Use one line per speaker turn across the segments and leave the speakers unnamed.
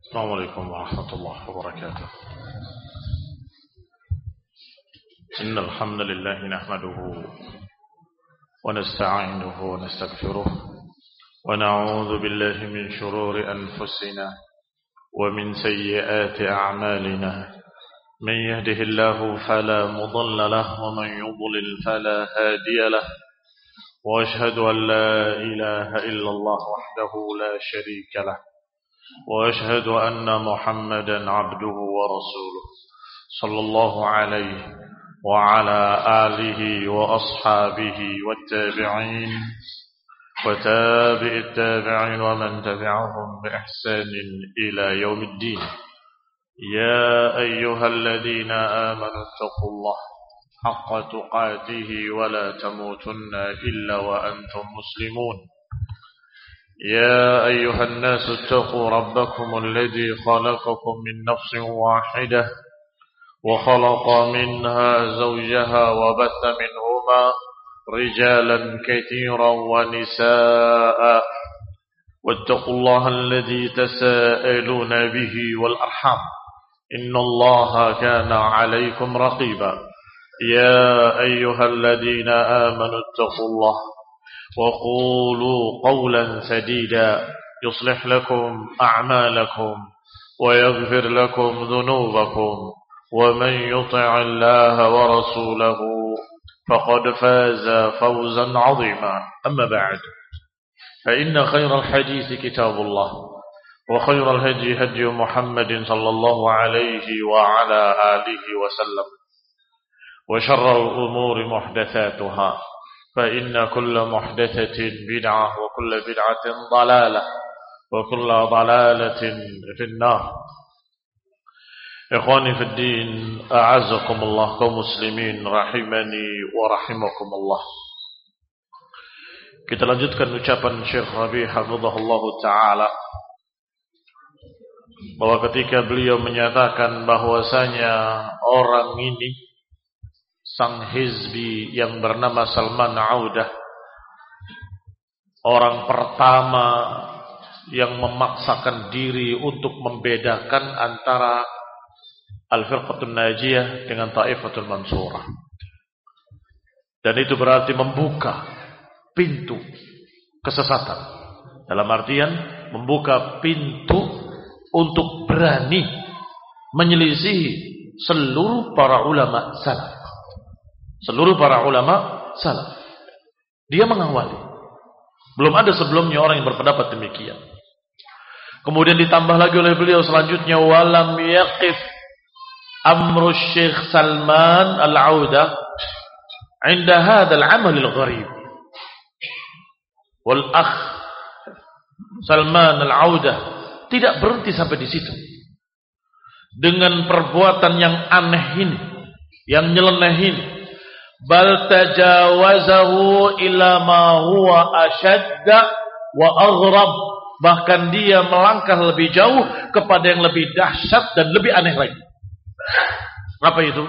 السلام عليكم ورحمة الله وبركاته. إن الحمد لله نحمده ونستعينه ونستغفره ونعوذ بالله من شرور أنفسنا ومن سيئات أعمالنا. من يهده الله فلا مضل له ومن يضلل فلا هادي له. وأشهد أن لا إله إلا الله وحده لا شريك له وأشهد أن محمدا عبده ورسوله صلى الله عليه وعلى آله وأصحابه والتابعين وتابع التابعين ومن تبعهم بإحسان إلى يوم الدين. يا أيها الذين آمنوا اتقوا الله حق تقاته ولا تموتن إلا وأنتم مسلمون. يا أيها الناس اتقوا ربكم الذي خلقكم من نفس واحدة وخلق منها زوجها وبث منهما رجالا كثيرا ونساء واتقوا الله الذي تساءلون به والأرحام إن الله كان عليكم رقيبا. يا أيها الذين آمنوا اتقوا الله وقولوا قولا سديدا يصلح لكم أعمالكم ويغفر لكم ذنوبكم ومن يطع الله ورسوله فقد فاز فوزا عظيما. أما بعد فإن خير الحديث كتاب الله وخير الهدي هدي محمد صلى الله عليه وعلى آله وسلم وشر الأمور محدثاتها فإن كل محدثة بدعة وكل بدعة ضلالة وكل ضلالة في النار. إخواني في الدين أعزكم الله kaum muslimin rahimani wa rahimakumullah. Kita lanjutkan ucapan Syekh Rabi' hafizahullah taala bahwa ketika beliau menyatakan bahwasanya orang ini sang hizbi yang bernama Salman Audah, orang pertama yang memaksakan diri untuk membedakan antara Al-Firqatul Najiyah dengan Ta'ifatul Mansurah. Dan itu berarti membuka pintu kesesatan. Dalam artian membuka pintu untuk berani menyelisihi seluruh para ulama salaf. Seluruh para ulama salaf. Dia mengawali. Belum ada sebelumnya orang yang berpendapat demikian. Kemudian ditambah lagi oleh beliau selanjutnya, walam yaqif amru Syekh Salman Al-Audah 'inda hadzal 'amal al-gharib. Wal akh Salman Al-Audah tidak berhenti sampai di situ. Dengan perbuatan yang aneh ini, yang nyeleneh ini, bal tajawazahu ila ma huwa ashadda wa aghrab, bahkan dia melangkah lebih jauh kepada yang lebih dahsyat dan lebih aneh lagi. Apa itu?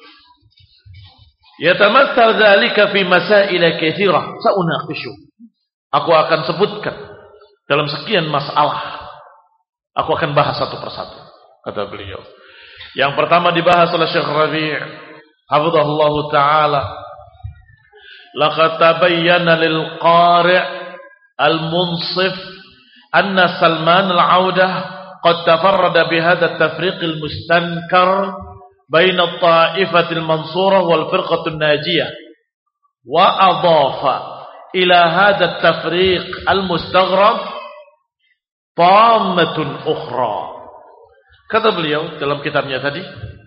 Yatamassal dzalika fi masail katsirah saunaqishu. Aku akan sebutkan dalam sekian masalah. Aku akan bahas satu persatu, kata beliau. Yang pertama dibahas oleh Syekh Rabi' hafizahullah ta'ala, laqad tabayyana lil qari' al-munsif anna Salman al-Audah qad tafarrada bihadha at-tafriq al-mustankar baina at-ta'ifati al-mansurah wal firqati an-najiyah wa adafa ila hadha at-tafriq al-mustaghrab tammatun ukhra. Kata beliau dalam kitabnya tadi,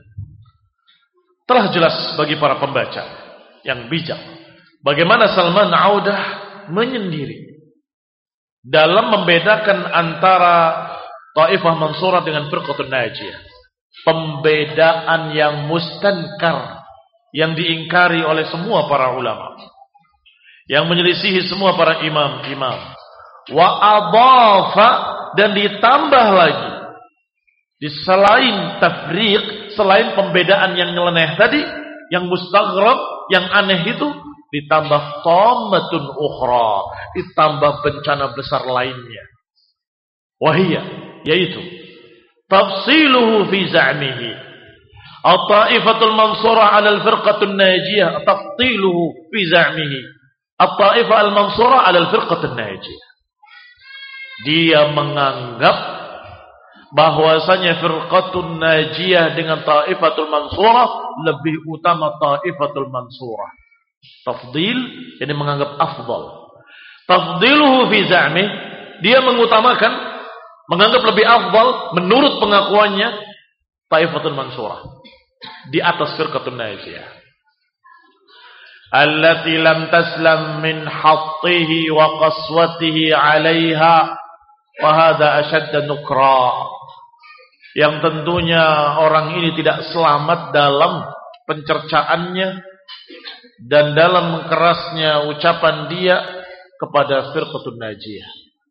telah jelas bagi para pembaca yang bijak bagaimana Salman Audah menyendiri dalam membedakan antara Taifah Mansurah dengan Firqatun Najiyah. Pembedaan yang mustankar, yang diingkari oleh semua para ulama, yang menyelisihi semua para imam-imam. Wa adafa, dan ditambah lagi, di selain tafriq, selain pembedaan yang nyeleneh tadi, yang mustaghrab, yang aneh itu, ditambah tammatun ukhra, ditambah bencana besar lainnya. Wahiyya, yaitu tafsiluhu fi za'mihi. At-ta'ifatul mansurah 'ala al-firqatul najiyah, tafsiluhu fi za'mihi. At-ta'ifah al-mansurah 'ala al-firqatul najiyah. Dia menganggap bahwasanya firqatul najiyah dengan ta'ifatul mansurah lebih utama ta'ifatul mansurah. Tafdil, jadi menganggap afdal. Tafdiluhu fi za'mi, dia mengutamakan, menganggap lebih afdal menurut pengakuannya ta'ifatul mansurah di atas firqatul najiyah. Allati lam taslam min hattihi wa qaswatihi 'alaiha wa hadha ashadda nukra. Yang tentunya orang ini tidak selamat dalam pencercaannya dan dalam kerasnya ucapan dia kepada firqatul najiyah.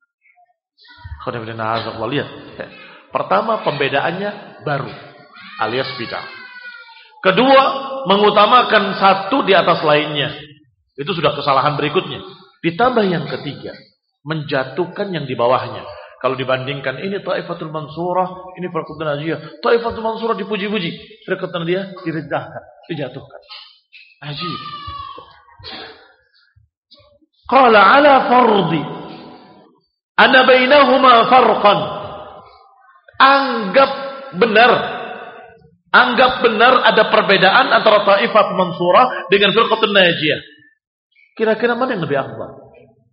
Lihat. Pertama, pembedaannya baru alias bid'ah. Kedua, mengutamakan satu di atas lainnya. Itu sudah kesalahan berikutnya. Ditambah yang ketiga, menjatuhkan yang di bawahnya. Kalau dibandingkan ini ta'ifatul mansurah, ini firqatul najiyah. Ta'ifatul mansurah dipuji-puji, firqatul najiyah direndahkan, dijatuhkan. Ajib. Qala 'ala fardi anna bainahuma farqan. Anggap benar ada perbedaan antara ta'ifat mansurah dengan firqatul najiyah. Kira-kira mana yang lebih afdal?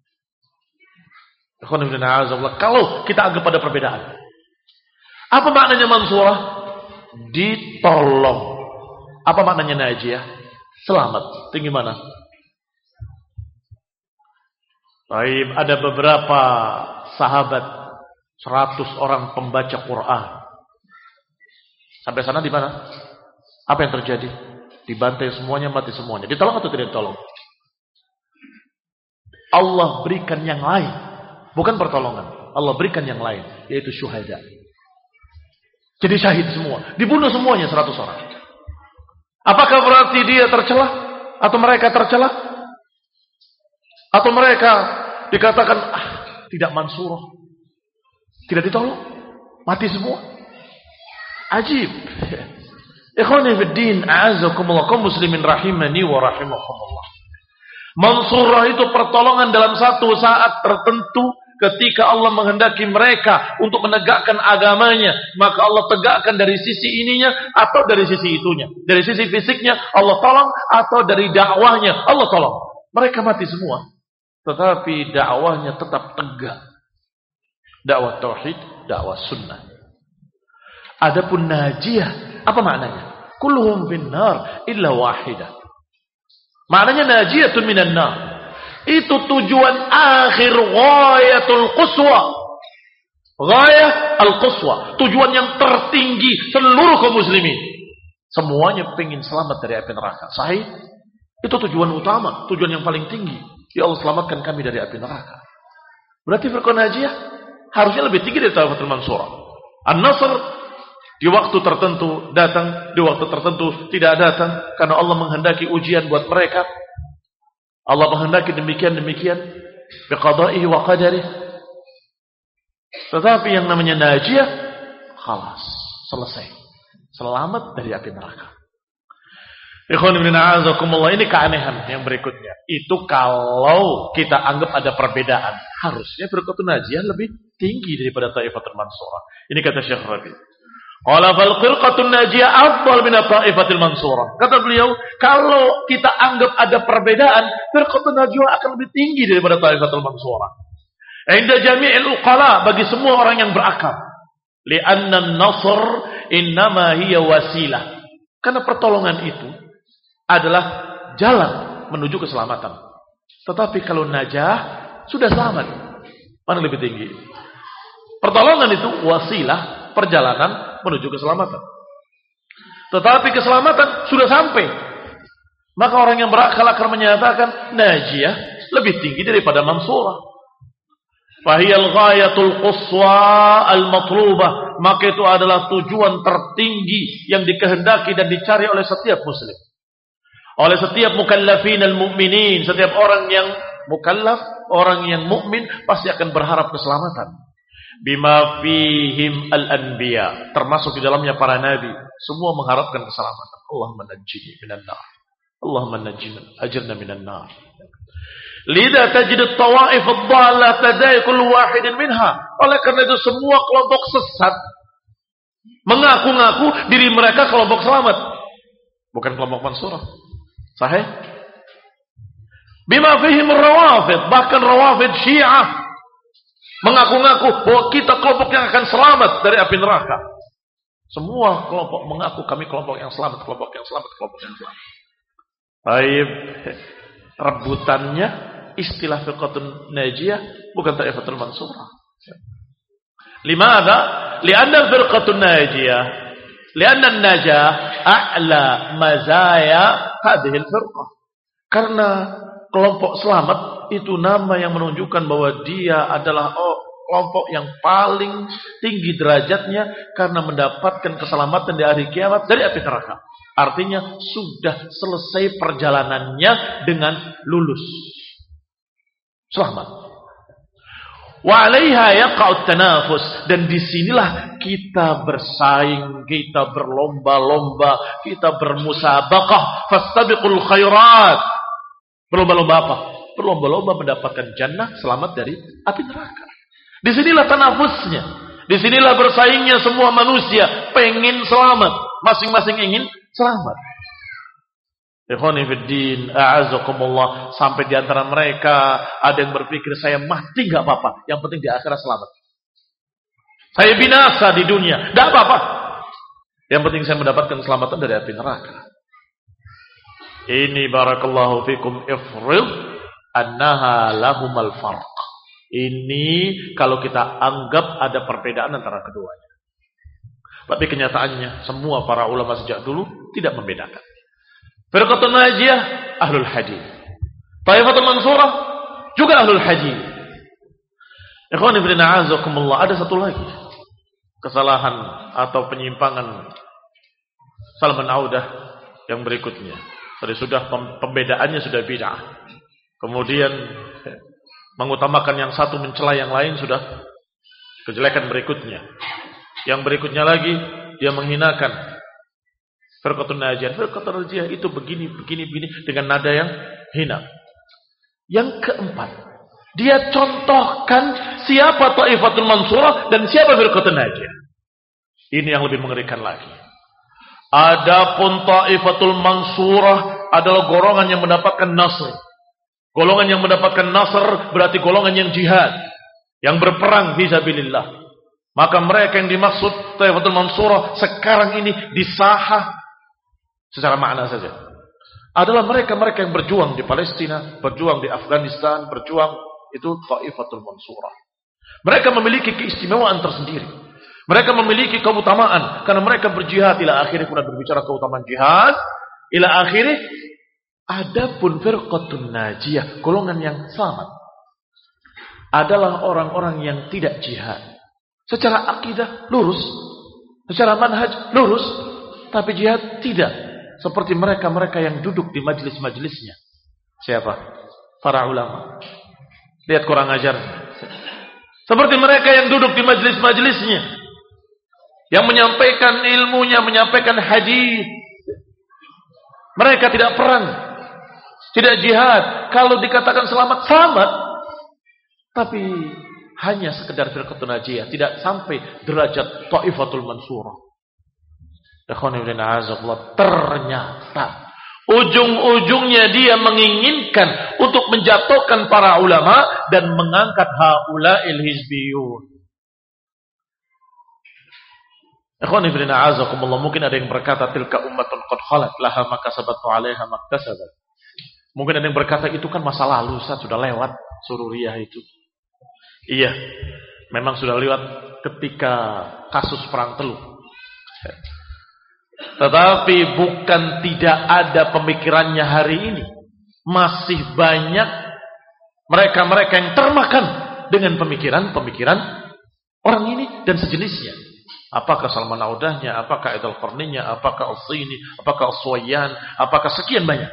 Kalau kita anggap ada perbedaan, apa maknanya mansurah? Ditolong. Apa maknanya najiyah? Selamat. Tinggi mana? Baik, ada beberapa sahabat, 100 orang pembaca Quran. Sampai sana di mana? Apa yang terjadi? Dibantai semuanya, mati semuanya. Ditolong atau tidak ditolong? Allah berikan yang lain. Bukan pertolongan. Allah berikan yang lain, yaitu syuhada. Jadi syahid semua. Dibunuh semuanya 100 orang. Apakah berarti dia tercela? Atau mereka tercela? Atau mereka dikatakan tidak mansurah, tidak ditolong, mati semua? Ajib. Ikhwani fid din, a'azakumullah, kaum muslimin rahimani wa rahimakumullah. Mansurah itu pertolongan dalam satu saat tertentu ketika Allah menghendaki mereka untuk menegakkan agamanya, maka Allah tegakkan dari sisi ininya atau dari sisi itunya. Dari sisi fisiknya Allah tolong atau dari dakwahnya Allah tolong. Mereka mati semua, tetapi dakwahnya tetap tegak. Dakwah tauhid, dakwah sunnah. Adapun najiyah, apa maknanya? Kulluhum finnar illa wahidah. Maknanya najiyatun minan nar. Itu tujuan akhir ghayatul quswa. Ghayah al-quswa, tujuan yang tertinggi seluruh kaum muslimin. Semuanya ingin selamat dari api neraka. Sahih? Itu tujuan utama, tujuan yang paling tinggi. Ya Allah, selamatkan kami dari api neraka. Berarti firqah najiyah harusnya lebih tinggi dari ta'ifatul mansurah. An-Nasr di waktu tertentu datang, di waktu tertentu tidak datang, karena Allah menghendaki ujian buat mereka. Allah menghendaki demikian-demikian, biqada'ihi wa qadarihi. Tetapi yang namanya najiyah, khalas, selesai, selamat dari api neraka. Ikhwan ibn a'azakumullah, ini keanehan yang berikutnya. Itu kalau kita anggap ada perbedaan, harusnya firqatul najiyah lebih tinggi daripada ta'ifatul mansurah. Ini kata Syekh Rabi. Qala fal firqatul najiyah afdal min ta'ifatil mansurah. Kata beliau, kalau kita anggap ada perbedaan, firqatul najiyah akan lebih tinggi daripada ta'ifatul mansurah. Inda jami'il uqala, bagi semua orang yang berakal. Li'anna an-nasr innama hiya wasilah. Karena pertolongan itu adalah jalan menuju keselamatan. Tetapi kalau najah sudah selamat, mana lebih tinggi? Pertolongan itu wasilah, perjalanan menuju keselamatan. Tetapi keselamatan sudah sampai. Maka orang yang berakal akan menyatakan najiyah lebih tinggi daripada mansurah. Fahiyal ghayatul quswa al-matlubah. Maka itu adalah tujuan tertinggi yang dikehendaki dan dicari oleh setiap muslim, oleh setiap mukallafin al-mu'minin. Setiap orang yang mukallaf, orang yang mukmin pasti akan berharap keselamatan. Bima fihim al-anbiya, termasuk di dalamnya para nabi, semua mengharapkan keselamatan. Allahumma najjini minan nar. Allahumma najjina ajirna minan nar. Lidha tajid at-tawaif ad-dhallah tadai kullu wahidin minha. Oleh karena itu semua kelompok sesat mengaku-ngaku diri mereka kelompok selamat, bukan kelompok mansurah. Sahih? Bima fihim ar-rawafid, bahkan rawafid Syiah mengaku-ngaku bahwa kita kelompok yang akan selamat dari api neraka. Semua kelompok mengaku kami kelompok yang selamat, kelompok yang selamat, kelompok yang selamat. Baik, rebutannya istilah firqatun najiyah bukan taifatul mansurah. Limadha? Lianna firqatun najiyah, lianna an-najah a'la mazaya hadhihi al-firqah. Karena kelompok selamat itu nama yang menunjukkan bahwa dia adalah kelompok yang paling tinggi derajatnya karena mendapatkan keselamatan di hari kiamat dari api neraka. Artinya sudah selesai perjalanannya dengan lulus. Selamat. Wa 'alaiha yaqa'ut tanafus, dan disinilah kita bersaing, kita berlomba-lomba, kita bermusabaqah, fastabiqul khairat. Berlomba-lomba apa? Berlomba-lomba mendapatkan jannah, selamat dari api neraka. Disinilah tanafusnya. Disinilah bersaingnya semua manusia. Pengen selamat. Masing-masing ingin selamat. Ikhwani fiddin, a'azakumullah. Sampai di antara mereka ada yang berpikir, saya mati gak apa-apa, yang penting di akhirat selamat. Saya binasa di dunia, gak apa-apa, yang penting saya mendapatkan keselamatan dari api neraka. Ini barakallahu fikum ifrid annaha lahumal farq. Ini kalau kita anggap ada perbedaan antara keduanya. Tapi kenyataannya semua para ulama sejak dulu tidak membedakan. Firqatun najiyah ahlul hadis. Taifatul mansurah juga ahlul hadis. Ikhwan ibn a'azakumullah, ada satu lagi kesalahan atau penyimpangan Salman Audah yang berikutnya. Tadi sudah pembedaannya sudah bid'ah. Kemudian mengutamakan yang satu mencela yang lain sudah kejelekan berikutnya. Yang berikutnya lagi dia menghinakan firqatun najiyah. Firqatun najiyah itu begini dengan nada yang hina. Yang keempat, dia contohkan siapa Taifatul Mansurah dan siapa firqatun najiyah. Ini yang lebih mengerikan lagi. Adapun Taifatul Mansurah adalah golongan yang mendapatkan nasr. Golongan yang mendapatkan nasr berarti golongan yang jihad, yang berperang fisabilillah. Maka mereka yang dimaksud Taifatul Mansurah sekarang ini disahah secara makna saja adalah mereka-mereka yang berjuang di Palestina, berjuang di Afghanistan, berjuang itu Taifatul Mansurah. Mereka memiliki keistimewaan tersendiri. Mereka memiliki keutamaan karena mereka berjihad ila akhirnya. Pun berbicara keutamaan jihad ila akhirnya. Adapun firqatun najiyah, golongan yang selamat, adalah orang-orang yang tidak jihad. Secara akidah lurus, secara manhaj lurus, tapi jihad tidak. Seperti mereka-mereka yang duduk di majelis-majelisnya. Siapa? Para ulama. Lihat kurang ajar. Seperti mereka yang duduk di majelis-majelisnya, yang menyampaikan ilmunya, menyampaikan hadis. Mereka tidak perang, tidak jihad. Kalau dikatakan selamat, selamat. Tapi hanya sekedar firqatun najiyah, tidak sampai derajat Taifatul Mansurah. Ternyata ujung-ujungnya dia menginginkan untuk menjatuhkan para ulama dan mengangkat haula'il hizbiyun. Mungkin ada yang berkata tilka ummatun qad khalat laha ma kasabat wa 'alaiha ma iktasabat. Mungkin ada yang berkata itu kan masa lalu, sudah lewat sururiyah itu. Iya, memang sudah lewat ketika kasus perang Teluk. Tetapi bukan tidak ada pemikirannya hari ini. Masih banyak mereka-mereka yang termakan dengan pemikiran-pemikiran orang ini dan sejenisnya. Apakah Salman Audahnya, apakah Idul Qarninya, apakah Al-Sini, apakah Al-Suwayyan, apakah sekian banyak.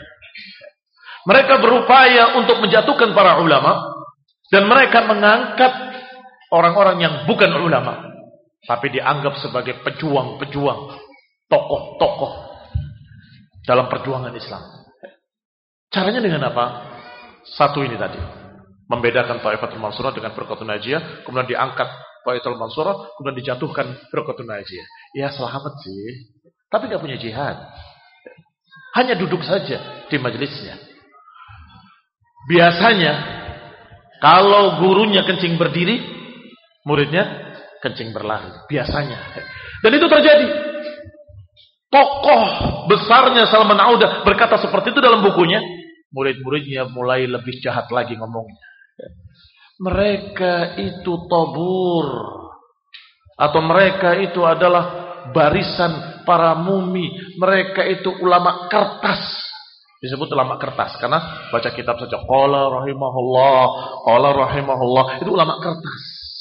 Mereka berupaya untuk menjatuhkan para ulama dan mereka mengangkat orang-orang yang bukan ulama, tapi dianggap sebagai pejuang-pejuang, tokoh-tokoh dalam perjuangan Islam. Caranya dengan apa? Satu ini tadi, membedakan Thaifatul Mansurah dengan Firqatun Najiyah, kemudian diangkat Thaifatul Mansurah, kemudian dijatuhkan Firqatun Najiyah. Ya selamat sih, tapi gak punya jihad. Hanya duduk saja di majelisnya. Biasanya kalau gurunya kencing berdiri, muridnya kencing berlari. Biasanya. Dan itu terjadi. Tokoh besarnya Salman Audah berkata seperti itu dalam bukunya. Murid-muridnya mulai lebih jahat lagi ngomongnya. Mereka itu tabur, atau mereka itu adalah barisan para mumi. Mereka itu ulama kertas. Disebut ulama kertas karena baca kitab saja. Qala rahimahullah, itu ulama kertas.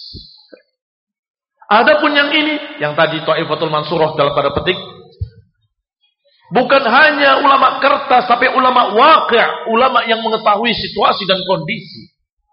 Adapun yang ini, yang tadi Thaifatul Mansurah dalam pada petik, bukan hanya ulama kertas, tapi ulama waqi', ulama yang mengetahui situasi dan kondisi.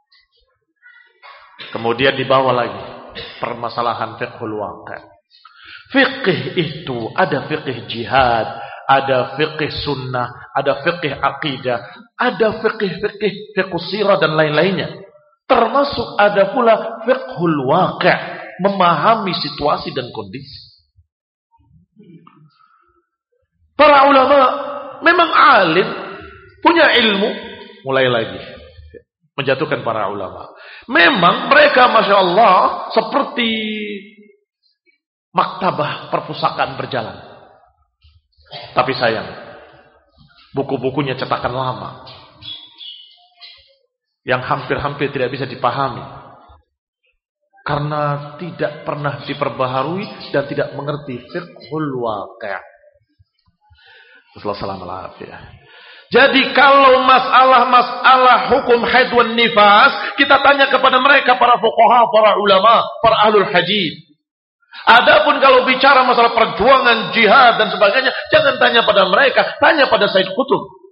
Kemudian dibawa lagi permasalahan fiqhul waqi'. Fiqh itu ada fiqh jihad, ada fiqh sunnah, ada fiqh aqidah, ada fiqh sirah dan lain-lainnya. Termasuk ada pula fiqhul waqi', memahami situasi dan kondisi. Para ulama memang alim, punya ilmu, mulai lagi menjatuhkan para ulama. Memang mereka Masya Allah seperti maktabah perpustakaan berjalan. Tapi sayang, buku-bukunya cetakan lama yang hampir-hampir tidak bisa dipahami karena tidak pernah diperbaharui dan tidak mengerti fiqhul waqi'. Wassalamualaikum. Jadi kalau masalah hukum haid wan nifas, kita tanya kepada mereka, para fuqaha, para ulama, para ahlul hadis. Adapun kalau bicara masalah perjuangan jihad dan sebagainya, jangan tanya pada mereka, tanya pada Said Qutb.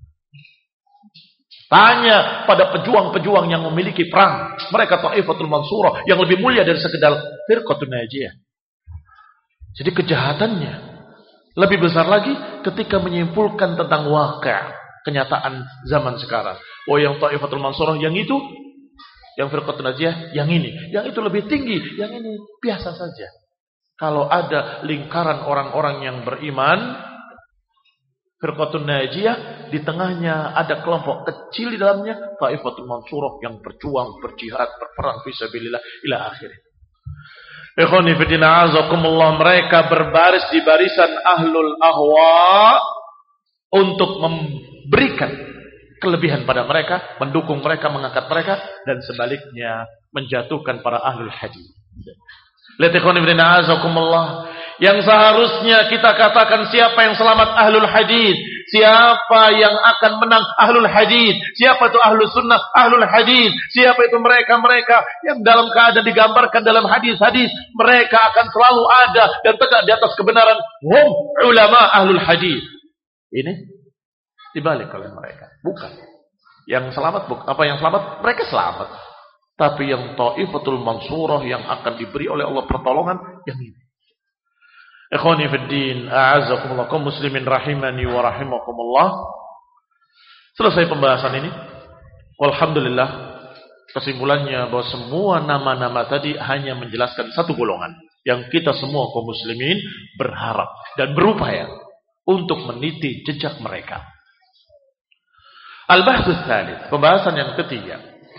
Tanya pada pejuang-pejuang yang memiliki perang. Mereka Thaifatul Mansurah yang lebih mulia dari sekedar Firqatun Najiyah. Jadi kejahatannya lebih besar lagi ketika menyimpulkan tentang waqi', kenyataan zaman sekarang. Oh, yang Thaifatul Mansurah yang itu, yang Firqatun Najiyah yang ini, yang itu lebih tinggi, yang ini biasa saja. Kalau ada lingkaran orang-orang yang beriman, Firqatun Najiyah, di tengahnya ada kelompok kecil di dalamnya, Thaifatul Mansurah yang berjuang, berjihad, berperang fisabilillah ila akhirnya. Ikhwani fillah azakumullah, mereka berbaris di barisan ahlul ahwa untuk memberikan kelebihan pada mereka, mendukung mereka, mengangkat mereka, dan sebaliknya menjatuhkan para ahlul hadis. Lihat ikhwani fillah azakumullah, yang seharusnya kita katakan siapa yang selamat ahlul hadis, siapa yang akan menang ahlul hadis, siapa itu ahlus sunnah ahlul hadis, siapa itu mereka-mereka yang dalam keadaan digambarkan dalam hadis-hadis, mereka akan selalu ada dan tegak di atas kebenaran, hum ulama ahlul hadis. Ini dibalik oleh mereka. Bukan yang selamat, yang selamat mereka selamat, tapi yang Thaifatul Mansurah yang akan diberi oleh Allah pertolongan yang ini. Ikhwani fid din, a'azzakumullah, kaum muslimin rahimani wa rahimakumullah. Selesai pembahasan ini. Walhamdulillah, kesimpulannya bahwa semua nama-nama tadi hanya menjelaskan satu golongan yang kita semua kaum muslimin berharap dan berupaya untuk meniti jejak mereka. Al-bahthus tsalits, pembahasan yang ketiga.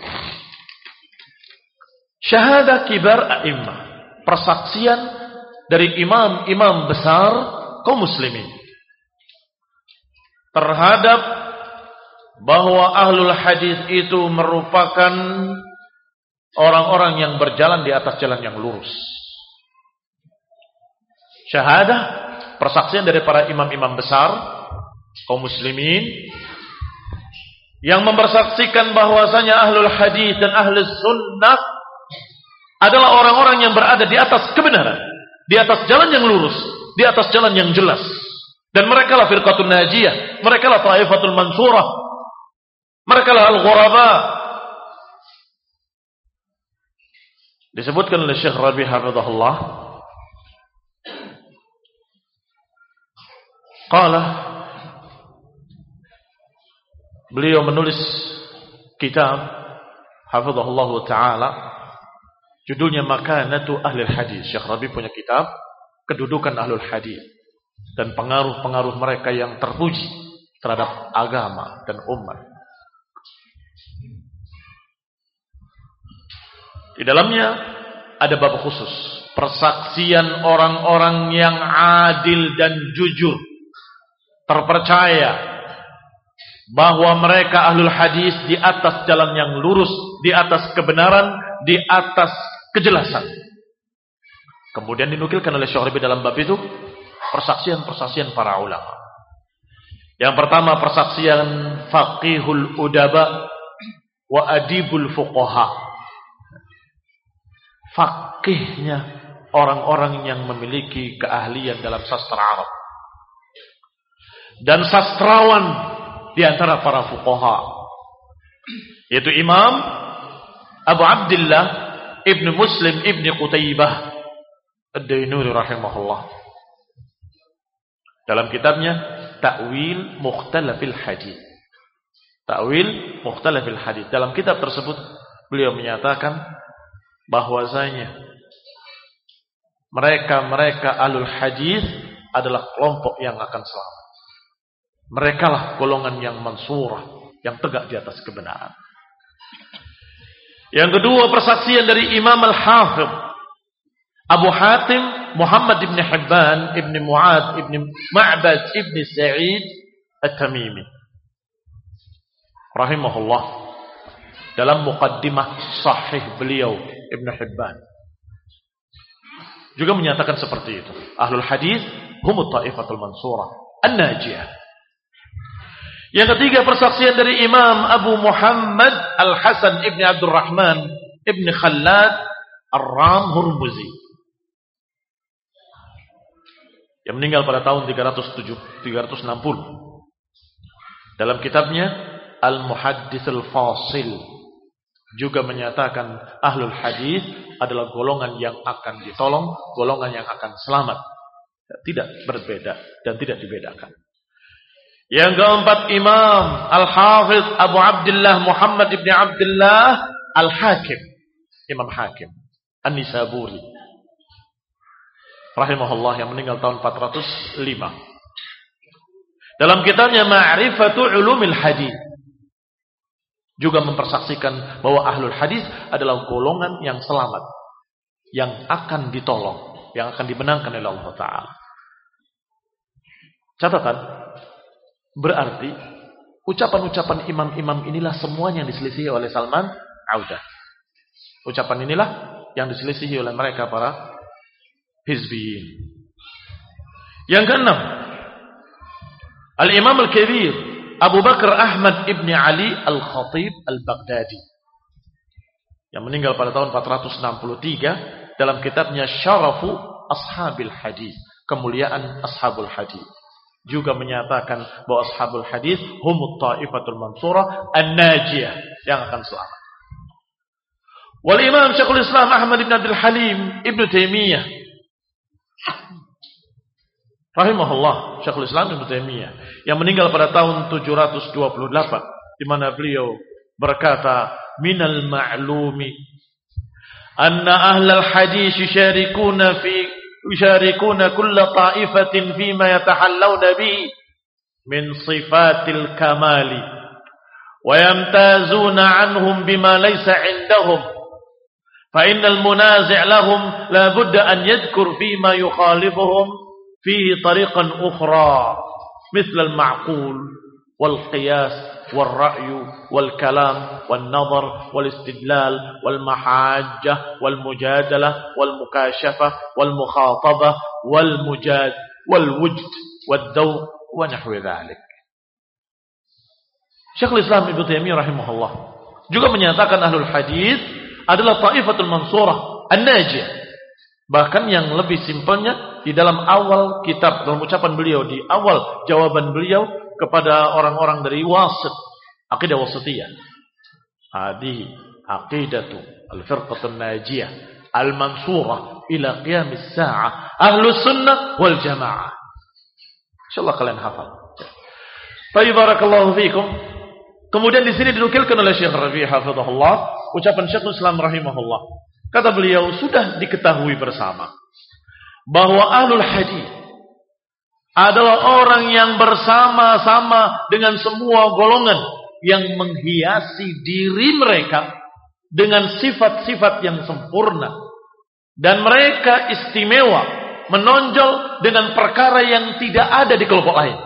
Syahadah kibar a'immah, persaksian dari imam-imam besar kaum muslimin terhadap bahwa ahlul hadis itu merupakan orang-orang yang berjalan di atas jalan yang lurus. Syahadah, persaksian dari para imam-imam besar kaum muslimin yang mempersaksikan bahwasanya ahlul hadis dan ahlus sunnah adalah orang-orang yang berada di atas kebenaran, di atas jalan yang lurus, di atas jalan yang jelas. Dan mereka lah Firqatun Najiyah, mereka lah Thaifatul Mansurah, mereka lah Al-Ghuraba. Disebutkan oleh Syekh Rabi hafizahullah, qala, beliau menulis kitab hafizahullah taala, judulnya Makanatu Ahlul Hadis. Syekh Rabi punya kitab kedudukan Ahlul Hadis dan pengaruh-pengaruh mereka yang terpuji terhadap agama dan umat. Di dalamnya ada bab khusus persaksian orang-orang yang adil dan jujur, terpercaya bahwa mereka ahlul hadis di atas jalan yang lurus, di atas kebenaran, di atas kejelasan. Kemudian dinukilkan oleh Syekh Rabi dalam bab itu persaksian-persaksian para ulama. Yang pertama persaksian faqihul udaba wa adibul fuqaha. Faqihnya orang-orang yang memiliki keahlian dalam sastra Arab dan sastrawan di antara para fuqaha, yaitu Imam Abu Abdullah Ibn Muslim Ibn Qutaybah Ad-Dainuri rahimahullah dalam kitabnya Ta'wil Mukhtalafil Hadits. Ta'wil Mukhtalafil Hadits. Dalam kitab tersebut beliau menyatakan bahwasanya mereka ahlul hadis adalah kelompok yang akan selamat. Merekalah golongan yang mansurah, yang tegak di atas kebenaran. Yang kedua persaksian dari Imam Al-Hafidh Abu Hatim Muhammad ibn Hibban ibn Mu'ad ibn Ma'bad ibn Sa'id At-Tamimi rahimahullah dalam muqaddimah sahih beliau Ibn Hibban juga menyatakan seperti itu. Ahlul hadis humut ta'ifatul mansurah an-najiyah. Yang ketiga persaksian dari Imam Abu Muhammad Al-Hasan ibn Abdurrahman ibn Khallad Ar-Ram Hurmuzi yang meninggal pada tahun 360 dalam kitabnya Al-Muhaddits Al-Fasil juga menyatakan ahlul hadis adalah golongan yang akan ditolong, golongan yang akan selamat, tidak berbeda dan tidak dibedakan. Yang keempat Imam Al-Hafidh Abu Abdullah Muhammad ibn Abdullah Al-Hakim, Imam Hakim An-Nisaburi rahimahullah yang meninggal tahun 405 dalam kitabnya Ma'rifatu Ulumil Hadis juga mempersaksikan bahwa ahlul hadis adalah golongan yang selamat, yang akan ditolong, yang akan dimenangkan oleh Allah Ta'ala. Catatan, berarti ucapan-ucapan imam-imam inilah semuanya yang diselisihi oleh Salman Audah. Ucapan inilah yang diselisihi oleh mereka para hizbiyin. Yang keenam, Al-Imam Al-Kabir Abu Bakar Ahmad ibn Ali Al-Khatib Al-Baghdadi yang meninggal pada tahun 463 dalam kitabnya Syarafu Ashabil Hadis, kemuliaan Ashabul Hadis, juga menyatakan bahwa Ashabul Hadis humut ta'ifatul mansurah an-najiyah, yang akan selamat. Wal Imam Syekhul Islam Ahmad ibn Abdul Halim Ibn Taimiyah rahimahullah, Syekhul Islam Ibn Taimiyah yang meninggal pada tahun 728, di mana beliau berkata, minal ma'lumi anna ahlal hadis yusharikuna kulla ta'ifatin fima yatahallawna bihi min sifatil kamali wa yamtazuna anhum bima laysa indahum fa innal munazi' lahum la budda an yadhkur fima yukhalifuhum fihi tariqan ukhra مثل المعقول والقياس والرأي والكلام والنظر والاستدلال والمحاجة والمجادلة والمكاشفة والمخاطبة والوجد والذوق ونحو ذلك. Syekhul Islam Ibnu Taimiyah rahimahullah juga menyatakan ahlul hadis adalah ta'ifatul mansurah an-najiyah. Bahkan yang lebih simpelnya di dalam awal kitab, dalam ucapan beliau di awal jawaban beliau kepada orang-orang dari wasit, akidah wasitiyah. Hadi aqidatu al-firqatun najiyah al-mansurah ila qiyamis sa'ah, ahlus sunnah wal jamaah. Insyaallah kalian hafal. Baik, barakallahu fiikum. Kemudian di sini dinukilkan oleh Syekh Rabi' hafizahullah, ucapan Syekhul Islam rahimahullah. Kata beliau, sudah diketahui bersama bahwa ahlul hadis adalah orang yang bersama-sama dengan semua golongan yang menghiasi diri mereka dengan sifat-sifat yang sempurna, dan mereka istimewa, menonjol dengan perkara yang tidak ada di kelompok lain.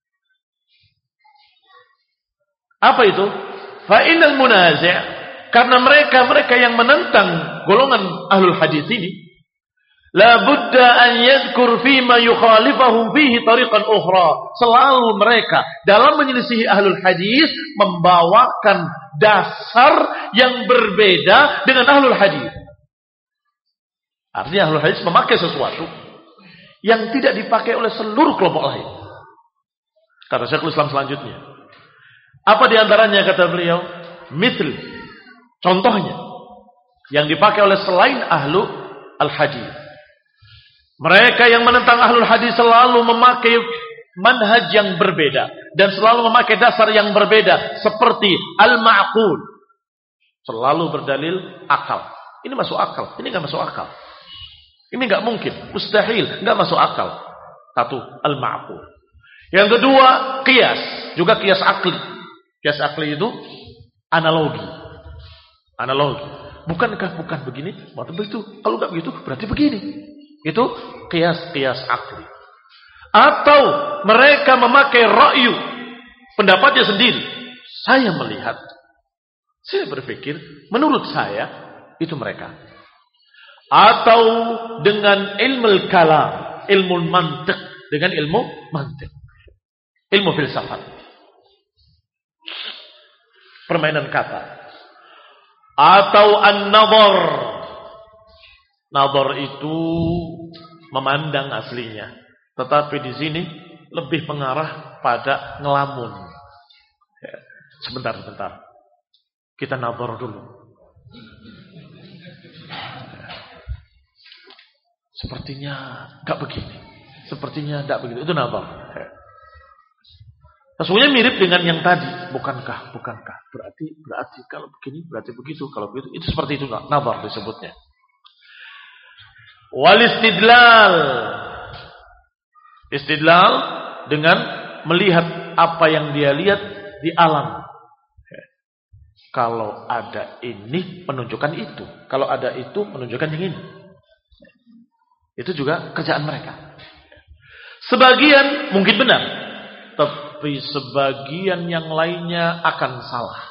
Apa itu? Fa'inal munazi', karena mereka yang menentang golongan ahlul hadis ini, la budda an yadhkur fima yukhalifahum fihi tariqan ukhra. Selalu mereka dalam menyelisihi ahlul hadis membawakan dasar yang berbeda dengan ahlul hadis. Artinya ahlul hadis memakai sesuatu yang tidak dipakai oleh seluruh kelompok lain. Kata Syekhul Islam selanjutnya, apa diantaranya kata beliau? Mithl, contohnya yang dipakai oleh selain ahlu al-hadis. Mereka yang menentang ahlul hadis selalu memakai manhaj yang berbeda dan selalu memakai dasar yang berbeda, seperti al-ma'qul, selalu berdalil akal. Ini masuk akal, ini enggak masuk akal. Ini enggak mungkin, mustahil, enggak masuk akal. Satu, al-ma'qul. Yang kedua, qiyas, juga qiyas akli. Qiyas akli itu analogi. Analogi. Bukankah bukan begini? Waktu begitu. Kalau enggak begitu, berarti begini. Itu qiyas akli. Atau mereka memakai ra'yu, pendapatnya sendiri. Saya melihat, saya berpikir, menurut saya, itu mereka. Atau dengan ilmu kalam, ilmu mantiq, dengan ilmu mantiq, ilmu filsafat, permainan kata. Atau an-nadhar. Nadhar itu memandang aslinya, tetapi di sini lebih mengarah pada ngelamun. Sebentar. Kita nadhar dulu. Sepertinya enggak begini. Sepertinya enggak begitu. Itu nadhar. Sesungguhnya mirip dengan yang tadi. Bukankah? Berarti kalau begini, berarti begitu. Kalau begitu, itu seperti itu. Nadhar disebutnya. Wal istidlal. Istidlal dengan melihat apa yang dia lihat di alam. Kalau ada ini, menunjukkan itu. Kalau ada itu, menunjukkan yang ini. Itu juga kerjaan mereka. Sebagian mungkin benar, tapi sebagian yang lainnya akan salah.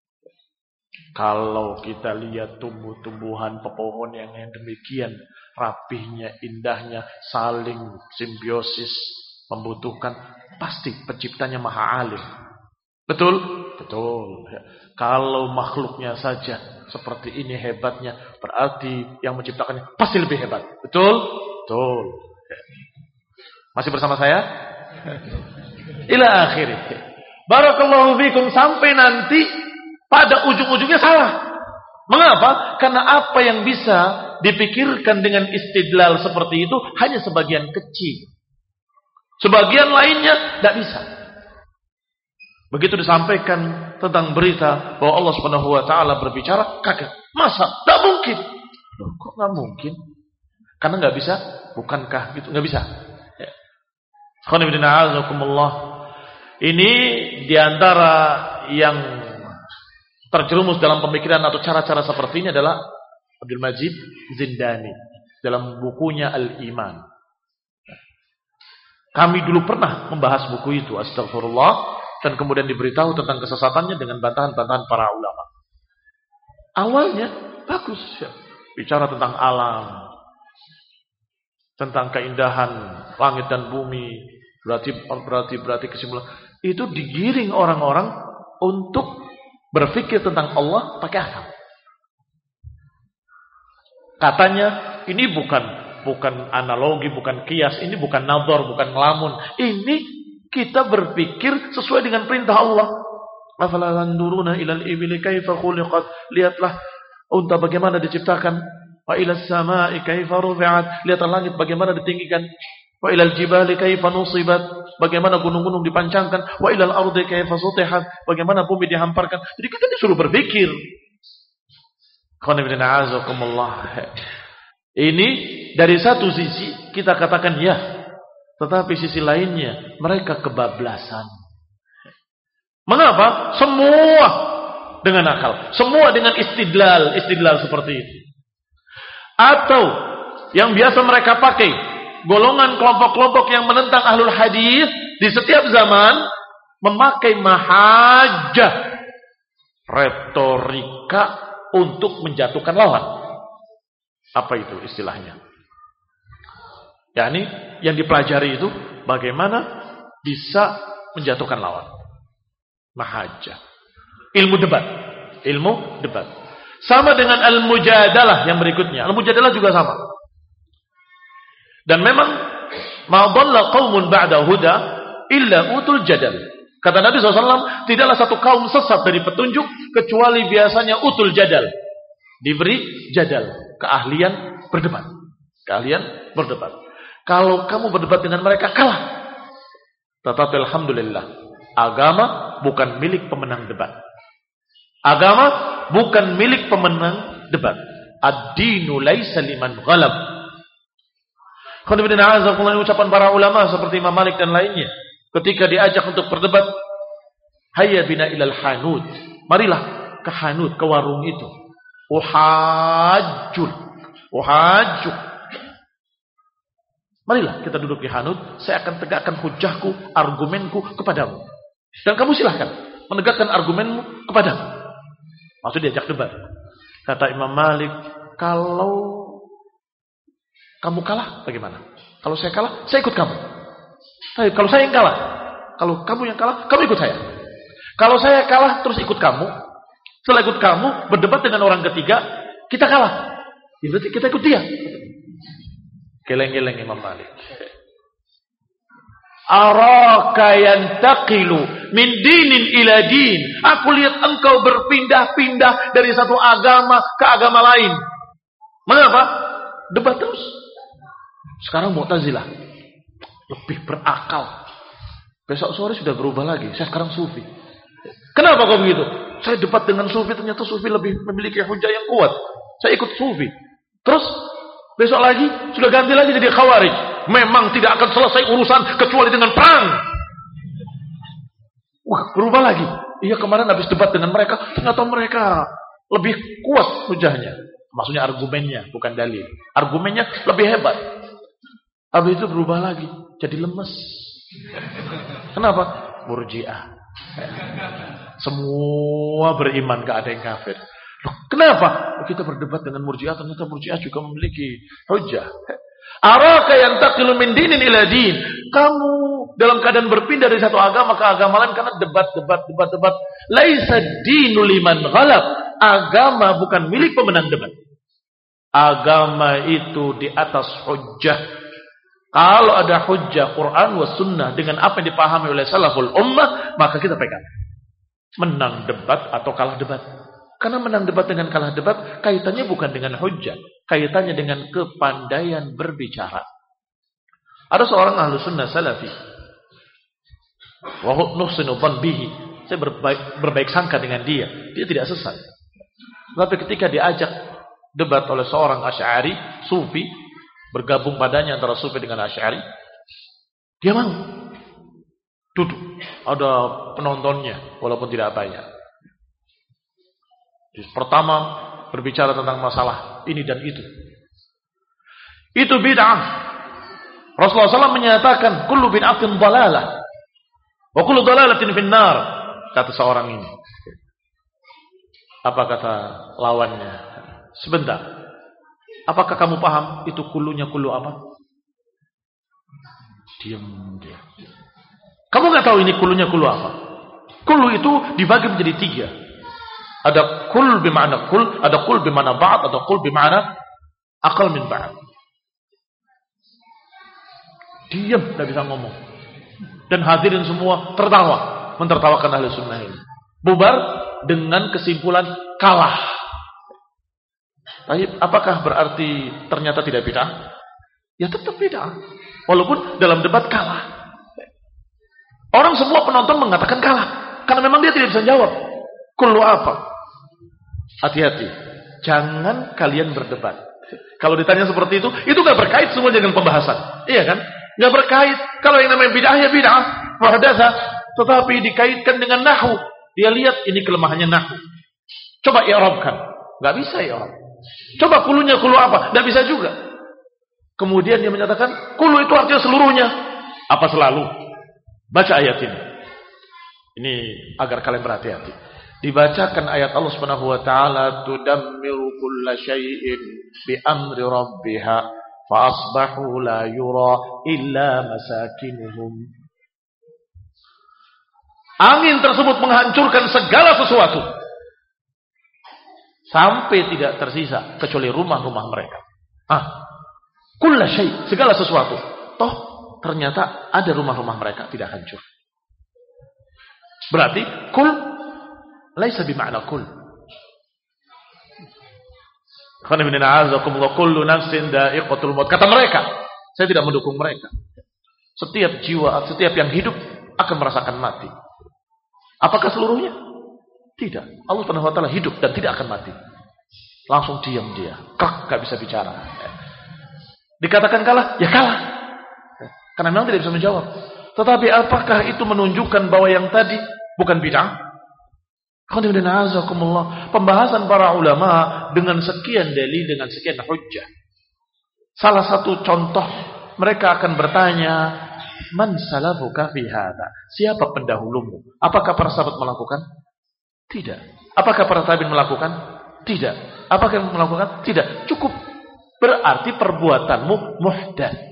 Kalau kita lihat tumbuh-tumbuhan pepohon yang demikian rapihnya, indahnya, saling simbiosis, membutuhkan, pasti penciptanya maha alim. Betul? Betul. Kalau makhluknya saja seperti ini hebatnya, berarti yang menciptakannya pasti lebih hebat. Betul? Betul. Masih bersama saya? Ila akhirih. Barakallahu fikum, sampai nanti pada ujung-ujungnya salah. Mengapa? Karena apa yang bisa dipikirkan dengan istidlal seperti itu hanya sebagian kecil. Sebagian lainnya tidak bisa. Begitu disampaikan tentang berita bahwa Allah Subhanahu wa taala berbicara, kaget. Masa? Tidak mungkin. Loh, kok nggak mungkin? Karena nggak bisa. Bukankah gitu? Nggak bisa. Ini diantara yang terjerumus dalam pemikiran atau cara-cara seperti ini adalah Abdul Majid Zindani dalam bukunya Al-Iman. Kami dulu pernah membahas buku itu, astagfirullah, dan kemudian diberitahu tentang kesesatannya dengan bantahan-bantahan para ulama. Awalnya bagus ya, bicara tentang alam, tentang keindahan langit dan bumi, berarti kesimpulan itu digiring orang-orang untuk berpikir tentang Allah pakai akal. Katanya ini bukan analogi, bukan kias, ini bukan nadhar, bukan ngelamun. Ini kita berpikir sesuai dengan perintah Allah. Afala yanzuruna ilal ibili kaifa khuliqat. Lihatlah unta bagaimana diciptakan. Wa ilal samai kaifa rufi'at. Lihat langit bagaimana ditinggikan. Wa ilal jibali kaifa nusibat. Bagaimana gunung-gunung dipancangkan. Wa ilal ardi kaifa sutihat. Bagaimana bumi dihamparkan. Jadi kita disuruh berpikir. Ini dari satu sisi kita katakan ya, tetapi sisi lainnya mereka kebablasan. Mengapa? Semua dengan akal, semua dengan istidlal seperti itu. Atau yang biasa mereka pakai, golongan kelompok-kelompok yang menentang ahlul hadis di setiap zaman memakai mahajah, retorika untuk menjatuhkan lawan. Apa itu istilahnya? yakni yang dipelajari itu bagaimana bisa menjatuhkan lawan. Mahajah. Ilmu debat. Sama dengan al-mujadalah yang berikutnya. Al-mujadalah juga sama. Dan memang ma dhalla qaumun ba'da huda illa utul jadal. Kata Nabi SAW, tidaklah satu kaum sesat dari petunjuk kecuali biasanya utul jadal. Diberi jadal, keahlian berdebat. Kalau kamu berdebat dengan mereka, kalah. Tetapi alhamdulillah, agama bukan milik pemenang debat. Ad-dinu laisa liman ghalab. Ucapan para ulama seperti Imam Malik dan lainnya, ketika diajak untuk berdebat, hayya bina ilal hanud, marilah ke hanud, ke warung itu. Uhajjul. Marilah kita duduk di hanud, saya akan tegakkan hujahku, argumenku kepadamu. Dan kamu silahkan menegakkan argumenmu kepadamu. Maksud diajak debat. Kata Imam Malik, kalau kamu kalah, bagaimana? Kalau saya kalah, saya ikut kamu. Tapi kalau saya yang kalah, kalau kamu yang kalah, kamu ikut saya. Kalau saya kalah, terus ikut kamu. Setelah ikut kamu, berdebat dengan orang ketiga, kita kalah. Ya, berarti kita ikut dia. Geleng-geleng Imam Malik. Araka yantaqilu min dinin ila din. Aku lihat engkau berpindah-pindah dari satu agama ke agama lain. Mengapa? Debat terus. Sekarang Mu'tazilah lebih berakal. Besok sore sudah berubah lagi. Saya sekarang Sufi. Kenapa kok begitu? Saya debat dengan Sufi, ternyata Sufi lebih memiliki hujah yang kuat. Saya ikut Sufi. Terus besok lagi sudah ganti lagi jadi Khawarij. Memang tidak akan selesai urusan kecuali dengan perang. Wah, berubah lagi. Iya, kemarin habis debat dengan mereka, ternyata mereka lebih kuat hujahnya. Maksudnya argumennya, bukan dalil. Argumennya lebih hebat. Habis itu berubah lagi, jadi lemes. Kenapa? Murji'ah. Semua beriman, gak ada yang kafir. Loh, kenapa? Kita berdebat dengan Murji'ah, ternyata Murji'ah juga memiliki hujah. Araka yantaqilu min dinin ila din. Kamu dalam keadaan berpindah dari satu agama ke agama lain karena debat. Laisa dinu liman ghalab. Agama bukan milik pemenang debat. Agama itu di atas hujjah. Kalau ada hujjah Quran wa sunnah dengan apa yang dipahami oleh salaful ummah, maka kita pegang. Menang debat atau kalah debat. Karena menang debat dengan kalah debat kaitannya bukan dengan hujjah, kaitannya dengan kepandaian berbicara. Ada seorang ahlu sunnah salafi, wa nuhsinu dhann bihi. Saya berbaik sangka dengan dia tidak sesat. Tapi ketika diajak debat oleh seorang Asy'ari, Sufi, bergabung padanya antara Sufi dengan Asy'ari, dia mau duduk. Ada penontonnya walaupun tidak banyak. Pertama berbicara tentang masalah ini dan itu. Itu bid'ah. Rasulullah SAW menyatakan kullu bid'atin dhalalah wa kullu dhalalatin finnar. Kata seorang ini. Apa kata lawannya? Sebentar. Apakah kamu paham itu kulunya kulu apa? Diam dia. Kamu nggak tahu ini kulunya kulu apa? Kulu itu dibagi menjadi 3. Ada kul bima'na kul, ada kul bima'na ba'd, ada kul bima'na aqal min ba'd. Diam, tidak bisa ngomong. Dan hadirin semua tertawa, mentertawakan ahli sunnah ini. Bubar dengan kesimpulan kalah. Tapi apakah berarti ternyata tidak bid'ah? Ya tetap bid'ah. Walaupun dalam debat kalah. Orang semua penonton mengatakan kalah. Karena memang dia tidak bisa jawab. Kullu apa? Hati-hati. Jangan kalian berdebat. Kalau ditanya seperti itu gak berkait semua dengan pembahasan. Iya kan? Gak berkait. Kalau yang namanya bid'ah ya bid'ah. Muhdatsah. Tetapi dikaitkan dengan nahwu. Dia lihat ini kelemahannya nahwu. Coba i'rabkan. Gak bisa i'rab. Coba kulunya kulu apa? Gak bisa juga. Kemudian dia menyatakan kulu itu artinya seluruhnya. Apa selalu? Baca ayat ini. Ini agar kalian berhati-hati. Dibacakan ayat Allah Subhanahu wa taala, tudammiru kulla syai'in bi amri rabbiha fa asbahu la yura illa masakinuhum. Angin tersebut menghancurkan segala sesuatu sampai tidak tersisa kecuali rumah-rumah mereka. Kulla syai', segala sesuatu. Toh ternyata ada rumah-rumah mereka tidak hancur. Berarti kul laisa bima'na kul. Kullu nafsin dha'iqatul maut. Kata mereka, saya tidak mendukung mereka. Setiap jiwa, setiap yang hidup akan merasakan mati. Apakah seluruhnya? Tidak. Allah Subhanahu wa taala hidup dan tidak akan mati. Langsung diam dia. Gak bisa bicara. Dikatakan kalah, ya kalah. Karena memang tidak bisa menjawab. Tetapi apakah itu menunjukkan bahwa yang tadi bukan bid'ah? Pembahasan para ulama dengan sekian dalil, dengan sekian hujjah. Salah satu contoh, mereka akan bertanya, man salafuka fi hadza? Siapa pendahulumu? Apakah para sahabat melakukan? Tidak. Apakah para tabi'in melakukan? Tidak. Apakah yang melakukan? Tidak. Cukup. Berarti perbuatanmu muhdats.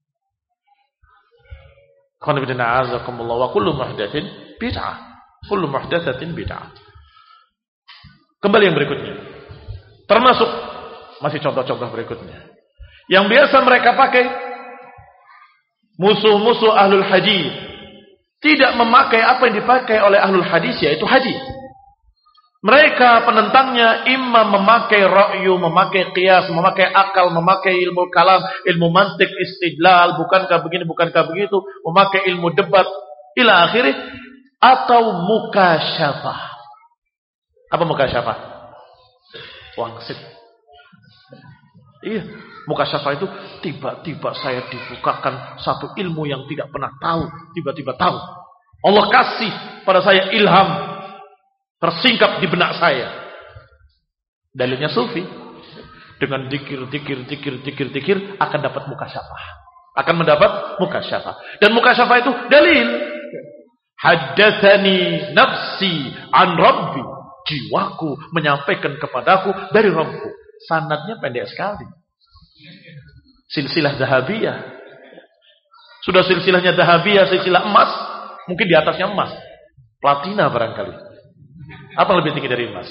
Wa kullu muhdatsin bid'ah. Kullu muhdatsatin bid'ah. Kembali yang berikutnya. Termasuk masih contoh-contoh berikutnya. Yang biasa mereka pakai musuh-musuh ahlul hadis tidak memakai apa yang dipakai oleh ahlul hadis, yaitu hadis. Mereka penentangnya imam memakai ra'yu, memakai qiyas, memakai akal, memakai ilmu kalam, ilmu mantik, istidlal, bukankah begini, bukankah begitu, memakai ilmu debat, ila akhirih, atau mukasyafah. Apa mukasyafah? Wangsit. Iya, mukasyafah itu tiba-tiba saya dibukakan satu ilmu yang tidak pernah tahu, tiba-tiba tahu. Allah kasih pada saya ilham. Tersingkap di benak saya. Dalilnya sufi. Dengan dikir akan dapat mukasyafah. Akan mendapat mukasyafah. Dan mukasyafah itu dalil. Haddatsani nafsi an rabbi. Jiwaku menyampaikan kepadaku dari Rabbku. Sanadnya pendek sekali. Silsilah Dahabiyah. Sudah silsilahnya Dahabiyah, silsilah emas. Mungkin di atasnya emas. Platina barangkali. Apa yang lebih tinggi dari emas?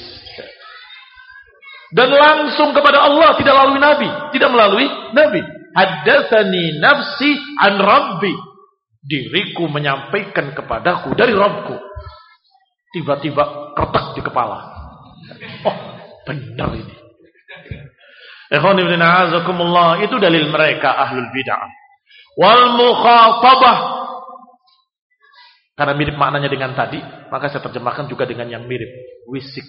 Dan langsung kepada Allah, tidak melalui Nabi, tidak melalui Nabi. Haddatsani nafsi an rabbi. Diriku menyampaikan kepadaku dari Rabbku. Tiba-tiba retak di kepala. Oh, benar ini. Ikhwan ibn a'azakumullah, itu dalil mereka ahlul bid'ah. Wal mukhatabah. Karena mirip maknanya dengan tadi, maka saya terjemahkan juga dengan yang mirip. Wisik.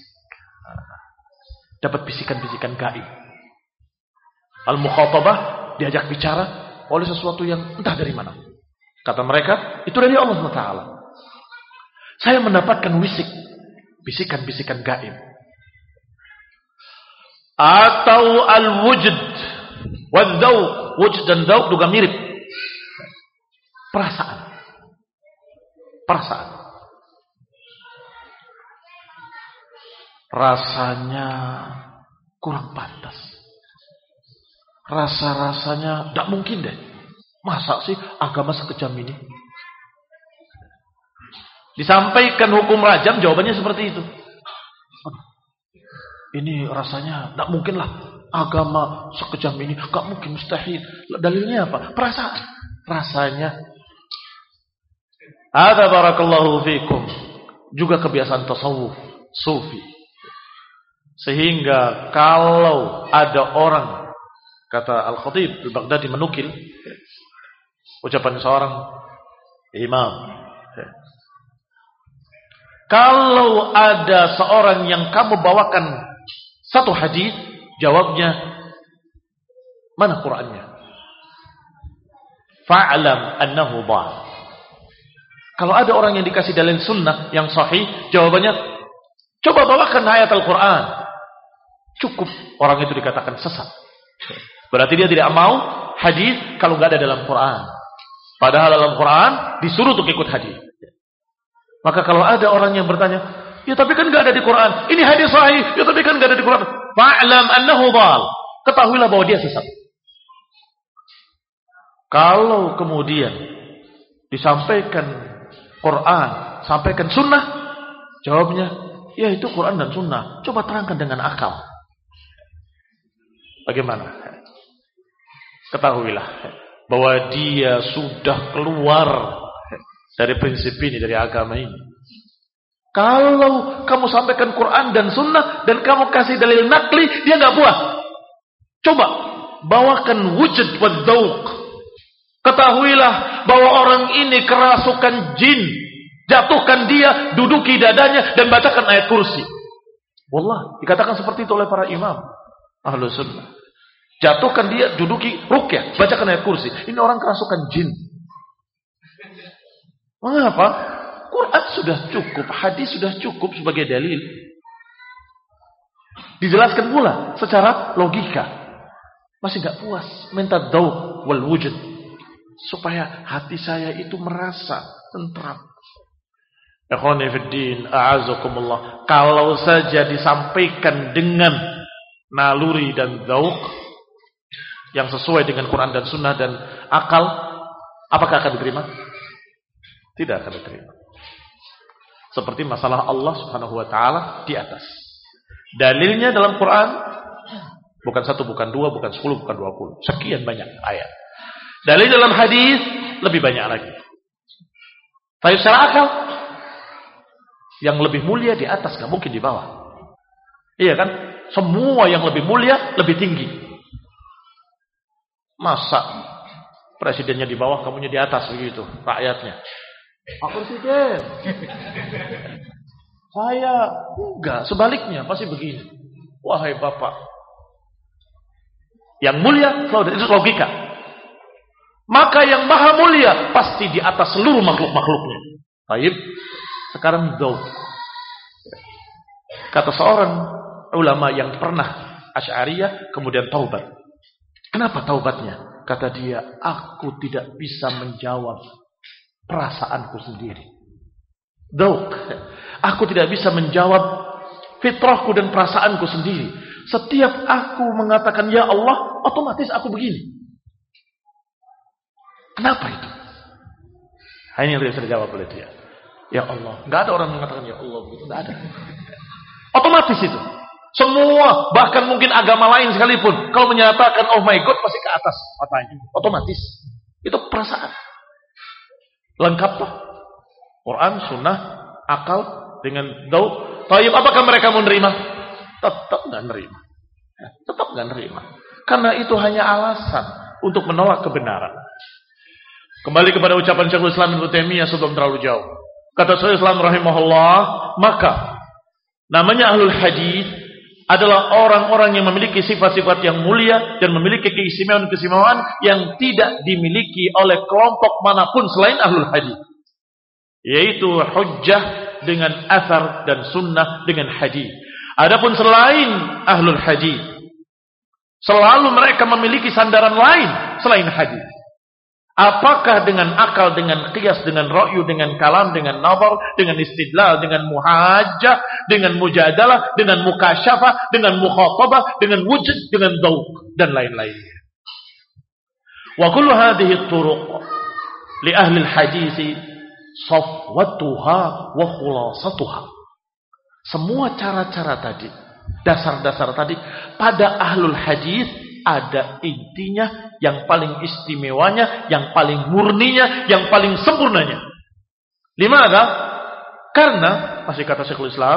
Dapat bisikan-bisikan gaib. Al-mukhatabah, diajak bicara oleh sesuatu yang entah dari mana. Kata mereka, itu dari Allah SWT. Saya mendapatkan wisik. Bisikan-bisikan gaib. Atau al-wujud. Wad-dawq. Wujud dan dawq juga mirip. Perasaan. Rasanya kurang pantas. Rasa-rasanya tidak mungkin deh. Masa sih agama sekejam ini? Disampaikan hukum rajam, jawabannya seperti itu. Ini rasanya tidak mungkin lah. Agama sekejam ini, gak mungkin, mustahil. Dalilnya apa? Perasaan. Rasanya. Ada barakallahu fikum. Juga kebiasaan tasawuf, sufi. Sehingga kalau ada orang, kata Al-Khatib Al-Baghdadi menukil ucapan seorang imam, kalau ada seorang yang kamu bawakan satu hadis, jawabnya, mana Qur'annya? Fa'lam annahu dhal. Kalau ada orang yang dikasih dalil sunnah yang sahih, jawabannya, coba bawakan ayat Al-Quran. Cukup orang itu dikatakan sesat. Berarti dia tidak mau hadis kalau nggak ada dalam Quran. Padahal dalam Quran disuruh untuk ikut hadis. Maka kalau ada orang yang bertanya, ya tapi kan nggak ada di Quran. Ini hadis sahih, ya tapi kan nggak ada di Quran. Fa'lam annahu dhal. Ketahuilah bahwa dia sesat. Kalau kemudian disampaikan Quran, sampaikan sunnah, jawabnya, ya itu Quran dan sunnah. Coba terangkan dengan akal. Bagaimana? Ketahuilah bahwa dia sudah keluar dari prinsip ini, dari agama ini. Kalau kamu sampaikan Quran dan sunnah dan kamu kasih dalil nakli, dia nggak puas. Coba bawakan wujud wa dzauq. Ketahuilah bahwa orang ini kerasukan jin. Jatuhkan dia, duduki dadanya dan bacakan ayat kursi. Wallah, dikatakan seperti itu oleh para imam Ahlus Sunnah. Jatuhkan dia, duduki ruqyah, bacakan ayat kursi. Ini orang kerasukan jin. Mengapa? Quran sudah cukup, hadis sudah cukup sebagai dalil. Dijelaskan pula secara logika. Masih gak puas, minta dzauq wal wujud. Supaya hati saya itu merasa tentram. Ikhwani fiddin, a'azakumullah. Kalau saja disampaikan dengan naluri dan dzauq yang sesuai dengan Quran dan Sunnah dan akal, apakah akan diterima? Tidak akan diterima. Seperti masalah Allah Subhanahu wa taala di atas. Dalilnya dalam Quran bukan 1, bukan 2, bukan 10, bukan 20. Sekian banyak ayat. Dalil dalam hadis lebih banyak lagi. Tapi secara akal, yang lebih mulia di atas, gak mungkin di bawah. Iya kan? Semua yang lebih mulia lebih tinggi. Masa presidennya di bawah, kamunya di atas begitu, rakyatnya? Pak Presiden, saya enggak, sebaliknya pasti begini. Wahai Bapak, yang mulia selalu, itu logika. Maka yang maha mulia pasti di atas seluruh makhluk-makhluknya. Baik, sekarang dzauq. Kata seorang ulama yang pernah Asy'ariyah kemudian taubat. Kenapa taubatnya? Kata dia, aku tidak bisa menjawab perasaanku sendiri. Dzauq. Aku tidak bisa menjawab fitrahku dan perasaanku sendiri. Setiap aku mengatakan ya Allah, otomatis aku begini. Kenapa itu? Ini yang tidak bisa dijawab oleh dia. Ya Allah. Nggak ada orang mengatakan ya Allah begitu. Nggak ada. Otomatis itu. Semua, bahkan mungkin agama lain sekalipun, kalau menyatakan oh my God pasti ke atas matanya. Otomatis. Itu perasaan. Lengkaplah. Quran, Sunnah, akal dengan dzauq. Tayyib, apakah mereka mau menerima? Tetap nggak menerima. Tetap nggak menerima. Karena itu hanya alasan untuk menolak kebenaran. Kembali kepada ucapan Syekhul Islam Ibnu Taimiyah sebelum terlalu jauh. Kata Syekhul Islam rahimahullah, maka namanya ahlul hadis adalah orang-orang yang memiliki sifat-sifat yang mulia dan memiliki keistimewaan-keistimewaan yang tidak dimiliki oleh kelompok manapun selain ahlul hadis. Yaitu hujjah dengan athar dan sunnah dengan hadis. Adapun selain ahlul hadis, selalu mereka memiliki sandaran lain selain hadis. Apakah dengan akal, dengan qiyas, dengan ra'yu, dengan kalam, dengan nazar, dengan istidlal, dengan muhajjah, dengan mujadalah, dengan mukasyafah, dengan mukhatabah, dengan wujud, dengan dzauq dan lain-lainnya. Wa kullu hadhihi turuq li ahli al-hadits safwatuha wa khulasatuha. Semua cara-cara tadi, dasar-dasar tadi pada ahlul hadis ada intinya, yang paling istimewanya, yang paling murninya, yang paling sempurnanya. Limada? Karena, masih kata Syekhul Islam,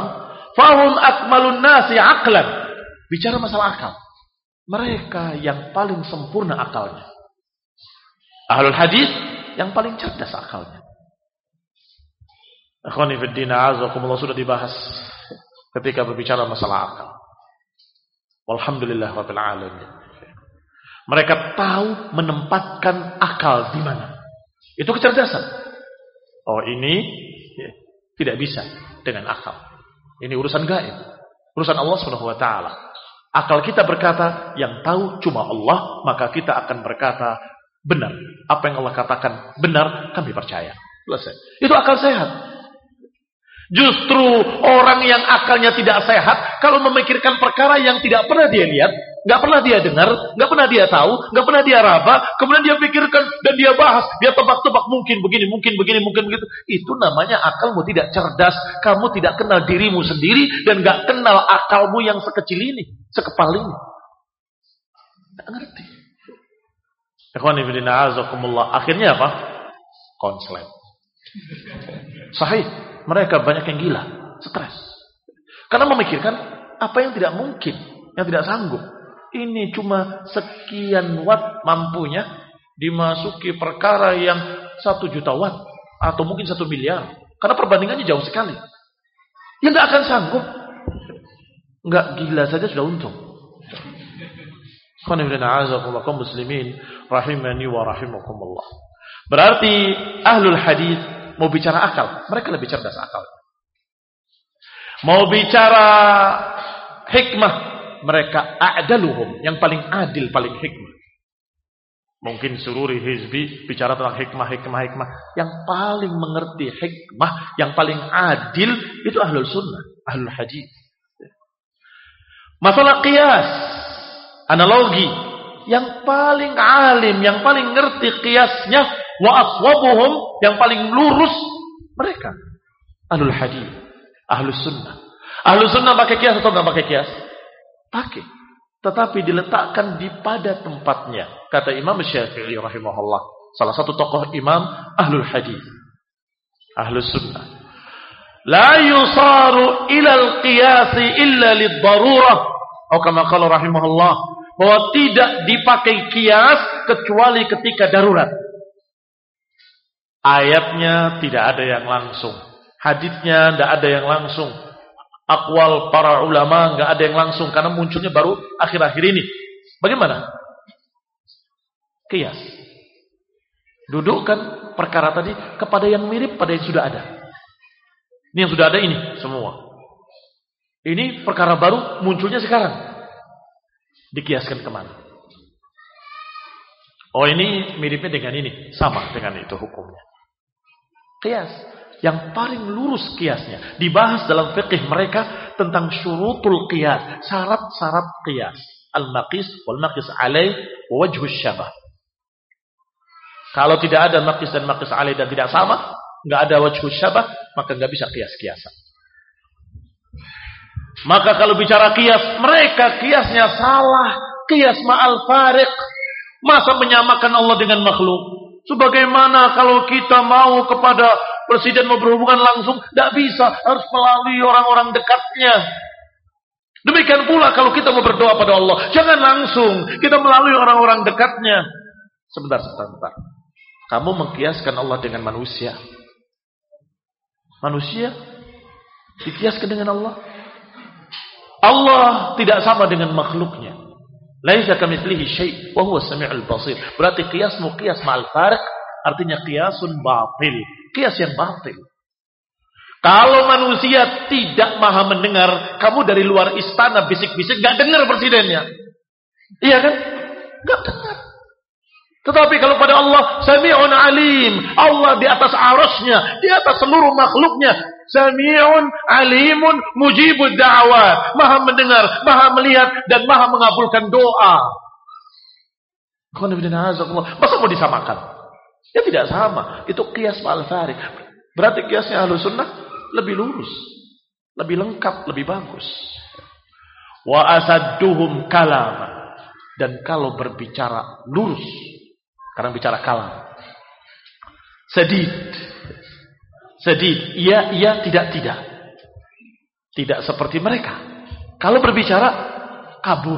Fahum akmalun nasi aqlan. Bicara masalah akal, mereka yang paling sempurna akalnya. Ahlul hadis yang paling cerdas akalnya. Akhwani fid din, a'azakumullah, sudah dibahas ketika berbicara masalah akal. Walhamdulillah rabbil alamin. Mereka tahu menempatkan akal di mana. Itu kecerdasan. Oh, ini tidak bisa dengan akal. Ini urusan gaib, urusan Allah Subhanahu wa taala. Akal kita berkata, yang tahu cuma Allah, maka kita akan berkata benar. Apa yang Allah katakan benar, kami percaya. Selesai. Itu akal sehat. Justru orang yang akalnya tidak sehat, kalau memikirkan perkara yang tidak pernah dia lihat, nggak pernah dia dengar, nggak pernah dia tahu, nggak pernah dia raba, kemudian dia pikirkan dan dia bahas, dia tebak-tebak, mungkin begini, mungkin begini, mungkin begitu. Itu namanya akalmu tidak cerdas. Kamu tidak kenal dirimu sendiri dan nggak kenal akalmu yang sekecil ini, sekepal ini. Nggak ngerti. Ikhwani fillah, azakumullah. Akhirnya apa? Konslet. Sahih. Mereka banyak yang gila, stres. Karena memikirkan apa yang tidak mungkin, yang tidak sanggup. Ini cuma sekian watt mampunya dimasuki perkara yang 1 juta watt atau mungkin 1 miliar. Karena perbandingannya jauh sekali. Ya nggak akan sanggup. Nggak gila saja sudah untung. Kaum muslimin rahimani wa rahimakumullah. Berarti ahlul hadis mau bicara akal, mereka lebih cerdas akal. Mau bicara hikmah, mereka a'daluhum, yang paling adil, paling hikmah. Mungkin sururi hizbi bicara tentang hikmah. Yang paling mengerti hikmah, yang paling adil, itu ahlul sunnah, ahlul hadis. Masalah qiyas, analogi, yang paling alim, yang paling ngerti qiyasnya, wa aswabuhum, yang paling lurus, mereka ahlul hadis, ahlus sunnah. Ahlus sunnah pakai qiyas atau enggak pakai qiyas? Pakai, tetapi diletakkan di pada tempatnya. Kata Imam Syafi'i rahimahullah, salah satu tokoh imam ahlul hadis, ahlus sunnah, la yusaru ilal qiyasi illa lid-darurah, atau kama qala rahimahullah, bahwa tidak dipakai qiyas kecuali ketika darurat. Ayatnya tidak ada yang langsung, haditsnya tidak ada yang langsung, aqwal para ulama tidak ada yang langsung, karena munculnya baru akhir-akhir ini. Bagaimana? Qiyas. Dudukkan perkara tadi kepada yang mirip pada yang sudah ada. Ini yang sudah ada ini semua. Ini perkara baru munculnya sekarang. Dikiaskan kemana? Oh, ini miripnya dengan ini, sama dengan itu hukumnya. Qiyas. Yang paling lurus qiyasnya dibahas dalam fikih mereka tentang syurutul qiyas, syarat-syarat qiyas, al-maqis wal maqis alaih wa wajhus syabah. Kalau tidak ada maqis dan maqis alaih dan tidak sama, enggak ada wajhus syabah, maka enggak bisa qiyas-qiyasan. Maka kalau bicara qiyas, mereka qiyasnya salah, qiyas ma'al fariq. Masa menyamakan Allah dengan makhluk? Sebagaimana kalau kita mau kepada presiden mau berhubungan langsung, tidak bisa, harus melalui orang-orang dekatnya. Demikian pula kalau kita mau berdoa pada Allah, jangan langsung, kita melalui orang-orang dekatnya. Sebentar. Kamu mengkiaskan Allah dengan manusia. Manusia dikiaskan dengan Allah. Allah tidak sama dengan makhluknya. Laisa kamitslihi syai' wa huwa as-sami'ul basir. Berarti qiyasmu qiyas ma'al fariq, artinya qiyasun batil, qiyas yang batil. Kalau manusia tidak maha mendengar, kamu dari luar istana bisik-bisik enggak dengar presidennya. Iya kan? Enggak dengar. Tetapi kalau pada Allah Sami'un alim, Allah di atas arasy-Nya, di atas seluruh makhluknya, Sami'un alimun mujibud da'awat, maha mendengar, maha melihat dan maha mengabulkan doa. Masa mau disamakan? Ya tidak sama. Itu qiyas ma'al fariq. Berarti qiyasnya Ahlus Sunnah lebih lurus, lebih lengkap, lebih bagus. Wa asadduhum kalama. Dan kalau berbicara lurus, karena bicara kalam, sedih, iya, tidak. Tidak seperti mereka. Kalau berbicara, kabur.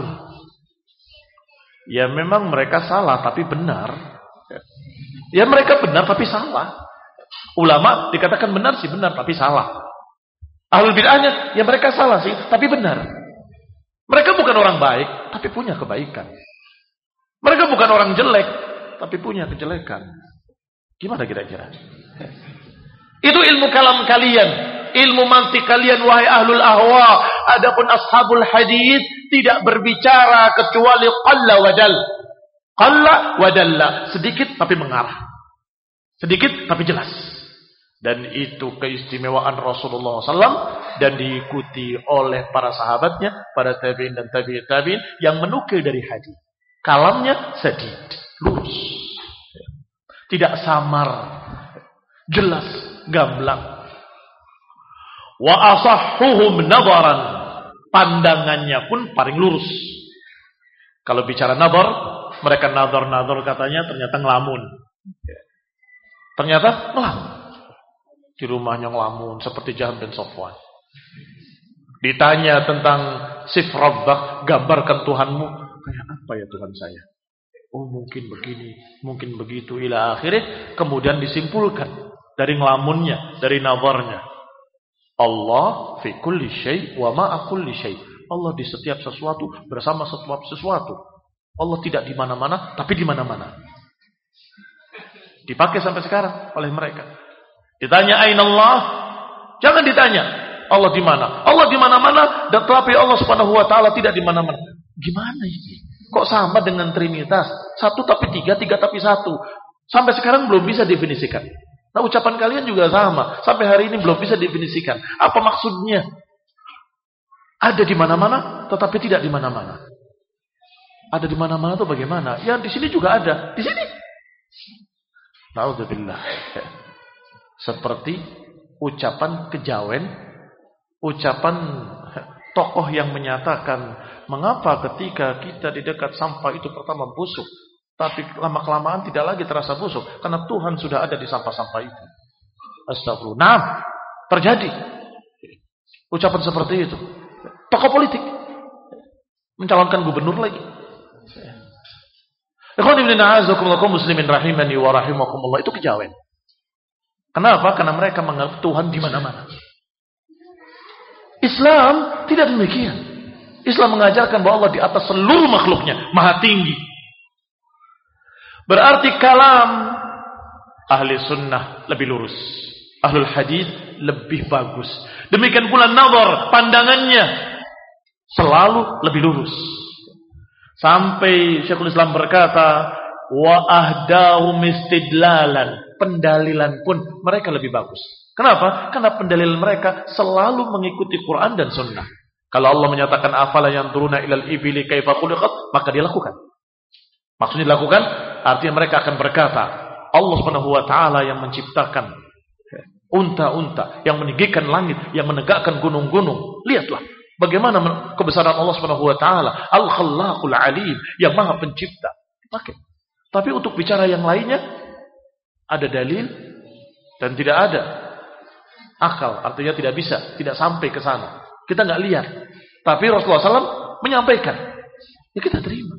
Ya memang mereka salah, tapi benar. Ya mereka benar, tapi salah. Ulama dikatakan benar sih, benar, tapi salah. Ahlul bid'ahnya, ya mereka salah sih, tapi benar. Mereka bukan orang baik, tapi punya kebaikan. Mereka bukan orang jelek, tapi punya kejelekan. Gimana kira-kira? Itu ilmu kalam kalian, ilmu mantik kalian, wahai ahlul ahwa. Adapun ashabul hadits tidak berbicara kecuali qalla wadal. Qalla wadalla, sedikit tapi mengarah. Sedikit tapi jelas. Dan itu keistimewaan Rasulullah SAW dan diikuti oleh para sahabatnya, para tabi'in dan tabi'in yang menukil dari hadis. Kalamnya sedih, lurus, tidak samar, jelas, gamblang. Wa asahhuhum nadharan, pandangannya pun paling lurus. Kalau bicara nadhar, mereka nadhar katanya ternyata ngelamun. Ternyata ngelamun. Di rumahnya ngelamun seperti Jahm bin Safwan. Ditanya tentang sif rabbak, gambarkan Tuhanmu. Kayak apa ya Tuhan saya? Oh mungkin begini, mungkin begitu, ila akhirnya. Kemudian disimpulkan dari ngelamunnya, dari nazarnya. Allah fi kulli syai' wa ma'a kulli syai'. Allah di setiap sesuatu, bersama setiap sesuatu. Allah tidak di mana-mana, tapi di mana-mana. Dipakai sampai sekarang oleh mereka. Ditanya aina Allah? Jangan ditanya Allah di mana. Allah di mana-mana, tetapi Allah Subhanahu wa taala tidak di mana-mana. Gimana ini? Kok sama dengan Trinitas? Satu tapi tiga, tiga tapi satu. Sampai sekarang belum bisa definisikan. Nah, ucapan kalian juga sama. Sampai hari ini belum bisa definisikan. Apa maksudnya? Ada di mana-mana, tetapi tidak di mana-mana. Ada di mana-mana itu bagaimana? Ya di sini juga ada. Di sini. Na'udzubillah. Seperti ucapan kejawen, ucapan tokoh yang menyatakan, mengapa ketika kita di dekat sampah itu pertama busuk, tapi lama-kelamaan tidak lagi terasa busuk, karena Tuhan sudah ada di sampah-sampah itu. Astagfirullah. Nah, terjadi ucapan seperti itu. Tokoh politik mencalonkan gubernur lagi. Ikhwan ibn a'azakumullah muslimin rahimani wa rahimakumullah, itu kejawen. Kenapa? Karena mereka menganggap Tuhan di mana-mana. Islam tidak demikian. Islam mengajarkan bahwa Allah di atas seluruh makhluknya, maha tinggi. Berarti kalam ahli sunnah lebih lurus, ahlul hadis lebih bagus. Demikian pula nazar, pandangannya selalu lebih lurus. Sampai Syekhul Islam berkata, wa ahdahum istidlalan, pendalilan pun mereka lebih bagus. Kenapa? Karena pendalilan mereka selalu mengikuti Quran dan Sunnah. Kalau Allah menyatakan afala yanzuruna ilal ibili kaifa khuliqat, maka dilakukan. Maksudnya dilakukan, artinya mereka akan berkata, Allah Subhanahu wa taala yang menciptakan unta-unta, yang meninggikan langit, yang menegakkan gunung-gunung. Lihatlah bagaimana kebesaran Allah Subhanahu wa taala, Al-Khallaqul Alim, yang Maha Pencipta. Pakai. Tapi untuk bicara yang lainnya, ada dalil dan tidak ada akal, artinya tidak bisa, tidak sampai ke sana. Kita nggak lihat. Tapi Rasulullah SAW menyampaikan, ya kita terima.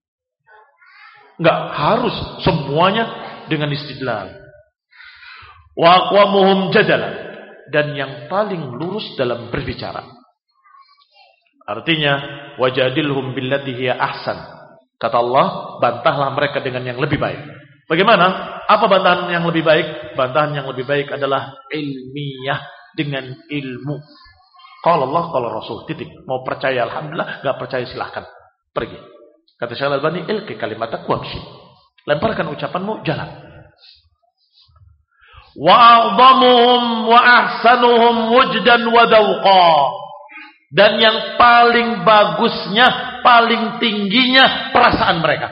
Nggak harus semuanya dengan istidlal. Wa aqwamuhum jadalan, dan yang paling lurus dalam berbicara. Artinya, wajadilhum billati hiya ahsan. Kata Allah, bantahlah mereka dengan yang lebih baik. Bagaimana? Apa bantahan yang lebih baik? Bantahan yang lebih baik adalah ilmiah, dengan ilmu. Qala Allah, qala Rasul, titik. Mau percaya alhamdulillah, enggak percaya silahkan. Pergi. Kata Syekh Al-Albani, ilqi kalimatak wamshi. Lemparkan ucapanmu, jalan. Wa a'dhamuhum wa ahsanuhum wujdan wa dawqa. Dan yang paling bagusnya, paling tingginya perasaan mereka.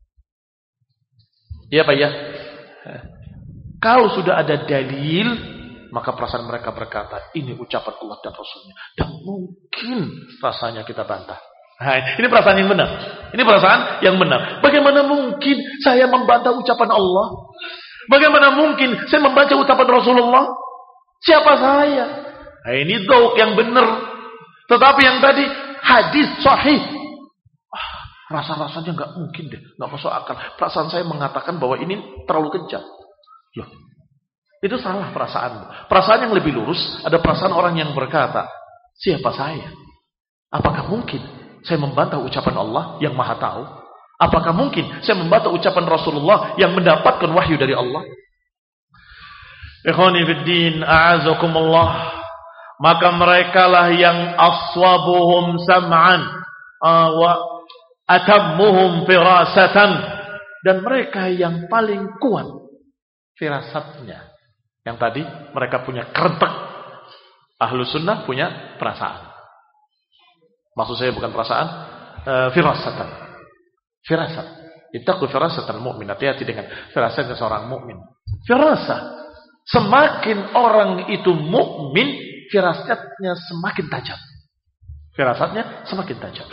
Iya Pak ya? Kalau sudah ada dalil, maka perasaan mereka berkata, ini ucapan Allah dan Rasulnya. Dan mungkin rasanya kita bantah. Nah, ini perasaan yang benar. Ini perasaan yang benar. Bagaimana mungkin saya membantah ucapan Allah? Bagaimana mungkin saya membaca ucapan Rasulullah? Siapa saya? Nah, ini dzauq yang benar. Tetapi yang tadi hadis sahih. Rasa-rasanya nggak mungkin deh, nggak masuk akal. Perasaan saya mengatakan bahwa ini terlalu kejam. Loh, itu salah perasaanmu. Perasaan yang lebih lurus, ada perasaan orang yang berkata, siapa saya? Apakah mungkin saya membantah ucapan Allah yang Maha Tahu? Apakah mungkin saya membantah ucapan Rasulullah yang mendapatkan wahyu dari Allah? Ikhwani fiddin, a'azakumullah. Maka merekalah yang aswabuhum sam'an wa atammuhum firasatan, dan mereka yang paling kuat firasatnya. Yang tadi mereka punya kerentek, ahlu sunnah punya perasaan. Maksud saya bukan perasaan, firasatan. Firasat. Ittaqu firasatan mu'min. Hati-hati dengan firasatnya seorang mukmin. Firasat. Semakin orang itu mukmin, firasatnya semakin tajam. Firasatnya semakin tajam.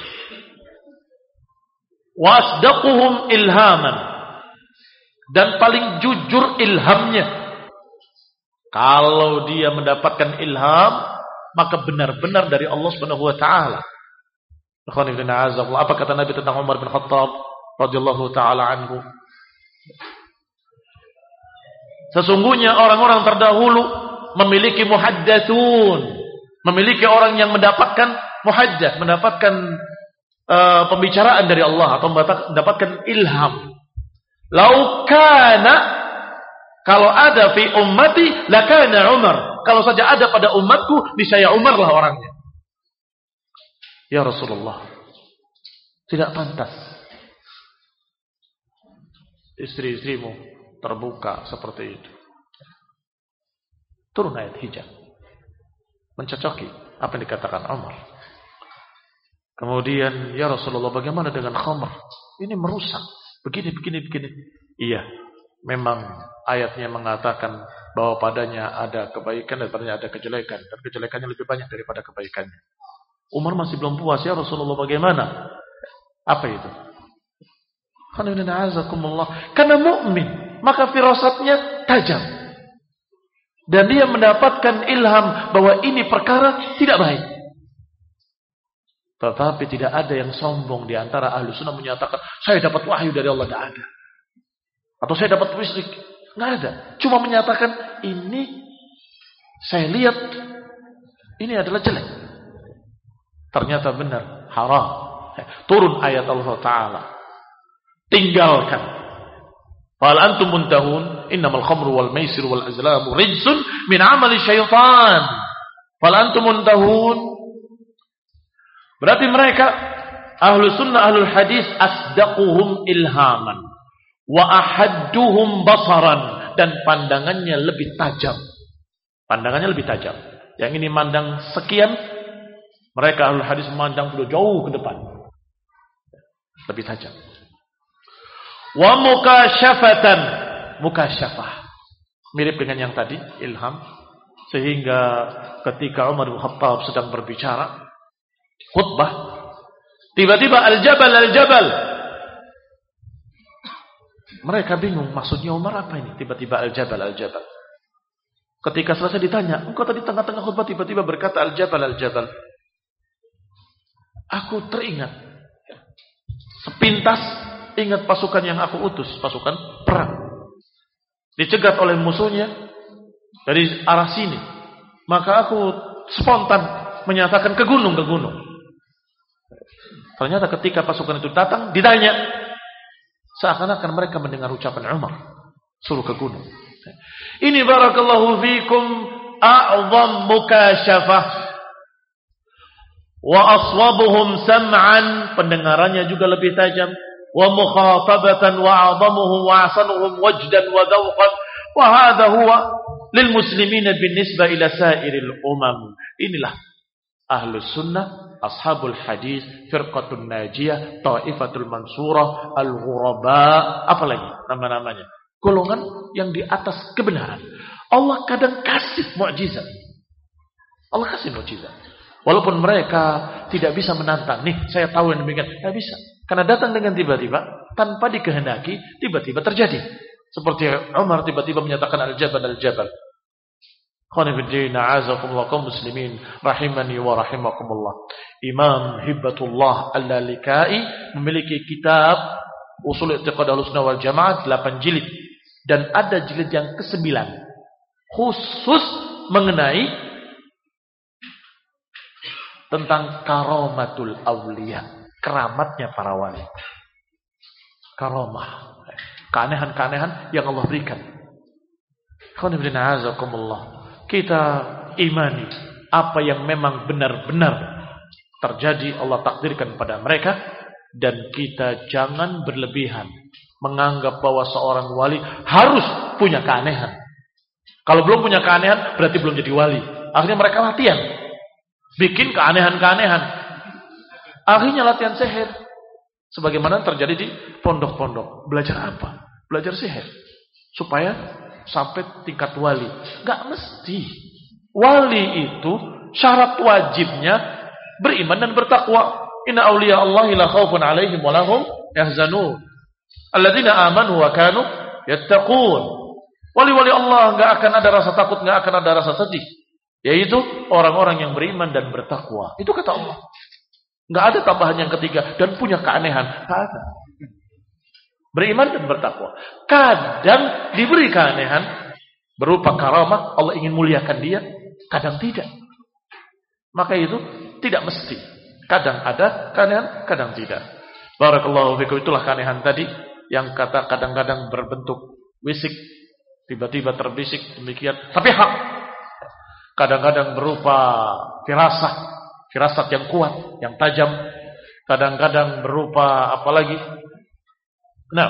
Wasdaquhum ilhaman, dan paling jujur ilhamnya. Kalau dia mendapatkan ilham, maka benar-benar dari Allah Subhanahu wa taala. Apa kata Nabi tentang Umar bin Khattab radhiyallahu taala anhu? Sesungguhnya orang-orang terdahulu memiliki muhaddatsun, memiliki orang yang mendapatkan muhaddath, mendapatkan pembicaraan dari Allah atau mendapatkan ilham. Lau kana, kalau ada fi ummati lakana Umar. Kalau saja ada pada umatku, niscaya Umar lah orangnya. Ya Rasulullah, tidak pantas istri-istrimu terbuka seperti itu. Turun ayat hijab, mencocoki apa yang dikatakan Umar. Kemudian, ya Rasulullah, bagaimana dengan khamr? Ini merusak. Begini. Iya, memang ayatnya mengatakan bahwa padanya ada kebaikan dan padanya ada kejelekan. Dan kejelekannya lebih banyak daripada kebaikannya. Umar masih belum puas, ya Rasulullah, bagaimana? Apa itu? Karena mukmin, maka firasatnya tajam. Dan dia mendapatkan ilham bahwa ini perkara tidak baik. Tetapi tidak ada yang sombong di antara ahlu sunnah menyatakan, saya dapat wahyu dari Allah, tidak ada. Atau saya dapat wisrik, tidak ada. Cuma menyatakan, ini saya lihat, ini adalah jelek. Ternyata benar, haram. Turun ayat Allah Ta'ala. Tinggalkan. Fal antum muntahun, innamal khamru wal maisir wal azlamu rijsun min amali syaitan. Fal antum muntahun. Berarti mereka ahlu sunnah ahlul hadis asdaquhum ilhaman wa ahadduhum basaran, dan pandangannya lebih tajam. Pandangannya lebih tajam. Yang ini mandang sekian, mereka ahlul hadis memandang sudah jauh ke depan. Lebih tajam. Wa mukasyafatan, mukasyafah. Mirip dengan yang tadi, ilham. Sehingga ketika Umar bin Khattab sedang berbicara khutbah, tiba-tiba al-jabal. Mereka bingung, maksudnya Umar apa ini? Tiba-tiba al-jabal. Ketika selesai ditanya, engkau tadi tengah-tengah khutbah tiba-tiba berkata al-jabal. Aku teringat, sepintas ingat pasukan yang aku utus, pasukan perang. Dicegat oleh musuhnya dari arah sini. Maka aku spontan menyatakan ke gunung. Ternyata ketika pasukan itu datang, ditanya, seakan-akan mereka mendengar ucapan Umar, suruh ke gunung. Ini barakallahu fikum a'zam mukasyafah. Wa aswabuhum sam'an, pendengarannya juga lebih tajam. Wa mukhatabatan wa 'azamuhum wa ahsanuhum wajdan wa dhawqan. Wa hadha huwa lil muslimina binisbah ila sairil umam. Inilah ahlus sunnah, ashabul hadis, firqatul najiyah, taifatul mansurah, al-ghuraba, apalagi nama-namanya. Golongan yang di atas kebenaran. Allah kadang kasih mukjizat. Allah kasih mukjizat. Walaupun mereka tidak bisa menantang. Nih, saya tahu yang demikian. Tidak bisa. Karena datang dengan tiba-tiba, tanpa dikehendaki, tiba-tiba terjadi. Seperti Umar tiba-tiba menyatakan al-jabal. Khonifuddin a'azakumullah kaum muslimin rahimani wa rahimakumullah. Imam Hibbatullah Al-Lalikai memiliki kitab Ushul I'tiqad Ahlussunnah wal Jamaah 8 jilid dan ada jilid yang ke-9 khusus mengenai tentang karamatul awliya, keramatnya para wali. Karamah, keanehan-keanehan yang Allah berikan. Khonifuddin a'azakumullah. Kita imani apa yang memang benar-benar terjadi Allah takdirkan pada mereka, dan kita jangan berlebihan menganggap bahwa seorang wali harus punya keanehan. Kalau belum punya keanehan berarti belum jadi wali. Akhirnya mereka latihan bikin keanehan-keanehan. Akhirnya latihan sihir. Sebagaimana terjadi di pondok-pondok. Belajar apa? Belajar sihir supaya sampai tingkat wali. Gak mesti. Wali itu syarat wajibnya beriman dan bertakwa. Inna awliya Allahi la khawfun alaihim wa lahum yahzanun. Alladzina amanu wa kanu yattaqun. Wali-wali Allah gak akan ada rasa takut, gak akan ada rasa sedih. Yaitu orang-orang yang beriman dan bertakwa. Itu kata Allah. Gak ada tambahan yang ketiga. Dan punya keanehan. Gak ada. Beriman dan bertakwa. Kadang diberi keanehan berupa karamah, Allah ingin muliakan dia, kadang tidak. Maka itu tidak mesti. Kadang ada keanehan, kadang tidak. Barakallahu fikum. Itulah keanehan tadi yang kata kadang-kadang berbentuk wisik, tiba-tiba terbisik demikian, tapi hak. Kadang-kadang berupa firasat yang kuat, yang tajam. Kadang-kadang berupa apalagi. Nah,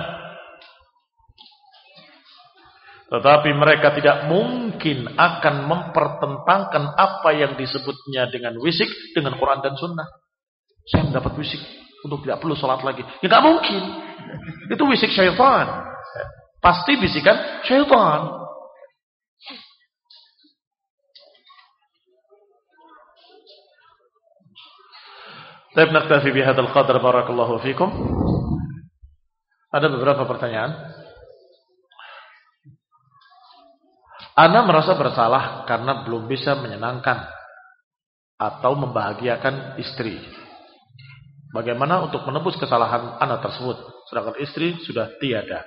tetapi mereka tidak mungkin akan mempertentangkan apa yang disebutnya dengan wisik dengan Quran dan Sunnah. Saya mendapat wisik untuk tidak perlu sholat lagi. Ya nggak mungkin. Itu wisik syaitan. Pasti bisikan syaitan. Baik, naktafi bihadzal qadar. Barakallahu fikum. Ada beberapa pertanyaan. Ana merasa bersalah karena belum bisa menyenangkan atau membahagiakan istri. Bagaimana untuk menebus kesalahan ana tersebut, sedangkan istri sudah tiada?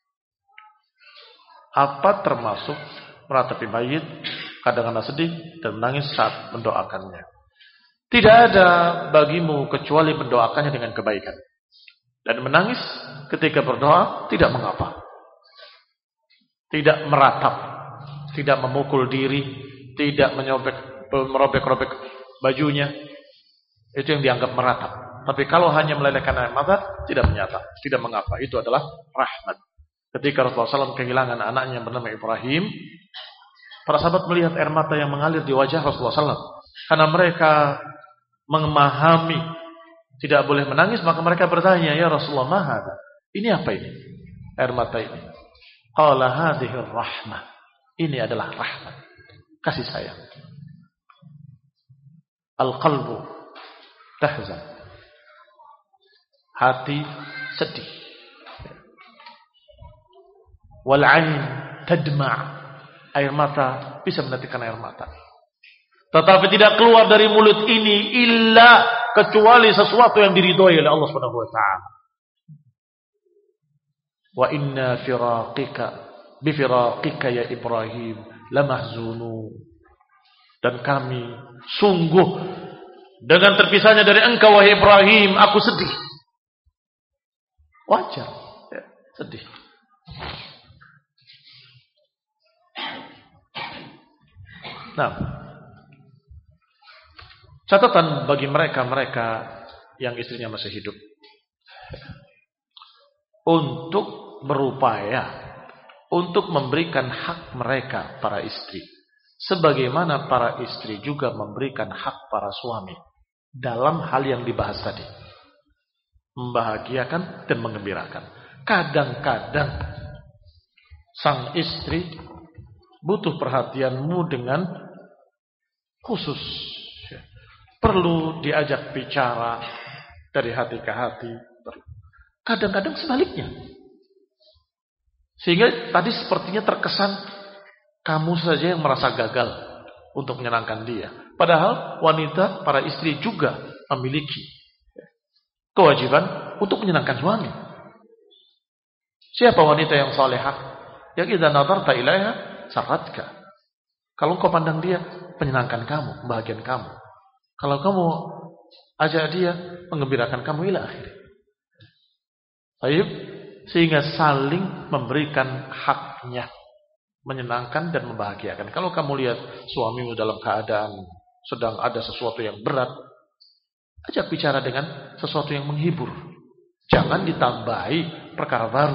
Apa termasuk meratapi mayit, kadang ana sedih dan menangis saat mendoakannya? Tidak ada bagimu kecuali mendoakannya dengan kebaikan. Dan menangis ketika berdoa tidak mengapa. Tidak meratap, tidak memukul diri, tidak merobek-robek bajunya. Itu yang dianggap meratap. Tapi kalau hanya melelehkan air mata, tidak menyata, tidak mengapa. Itu adalah rahmat. Ketika Rasulullah SAW kehilangan anaknya yang bernama Ibrahim, para sahabat melihat air mata yang mengalir di wajah Rasulullah SAW. Karena mereka memahami tidak boleh menangis, maka mereka bertanya, ya Rasulullah, ma hadza? Ini apa ini? Air mata ini. Qala hadhihi rahmah. Ini adalah rahmat, kasih sayang. Al-qalbu tahzan. Hati sedih. Wal 'ain tadma'. Air mata bisa menetikan air mata. Tetapi tidak keluar dari mulut ini illa kecuali sesuatu yang diridhoi oleh Allah Subhanahu wa taala. Wa inna bi firaqika ya Ibrahim lamahzunun. Dan kami sungguh dengan terpisahnya dari engkau wahai Ibrahim, aku sedih. Wajar, ya, sedih. Nah, catatan bagi mereka-mereka yang istrinya masih hidup untuk berupaya untuk memberikan hak mereka para istri, sebagaimana para istri juga memberikan hak para suami dalam hal yang dibahas tadi, membahagiakan dan mengembirakan. Kadang-kadang sang istri butuh perhatianmu dengan khusus. Perlu diajak bicara dari hati ke hati. Kadang-kadang sebaliknya. Sehingga tadi sepertinya terkesan Kamu saja yang merasa gagal untuk menyenangkan dia. Padahal wanita, para istri juga memiliki kewajiban untuk menyenangkan suami. Siapa wanita yang salehah? Yang idza nadarta ilaiha sarratka. Kalau kau pandang dia, menyenangkan kamu, membahagiakan kamu. Kalau kamu ajak dia, menggembirakan kamu ila akhir. Baik, sehingga saling memberikan haknya, menyenangkan dan membahagiakan. Kalau kamu lihat suamimu dalam keadaan sedang ada sesuatu yang berat, ajak bicara dengan sesuatu yang menghibur. Jangan ditambahi perkara baru.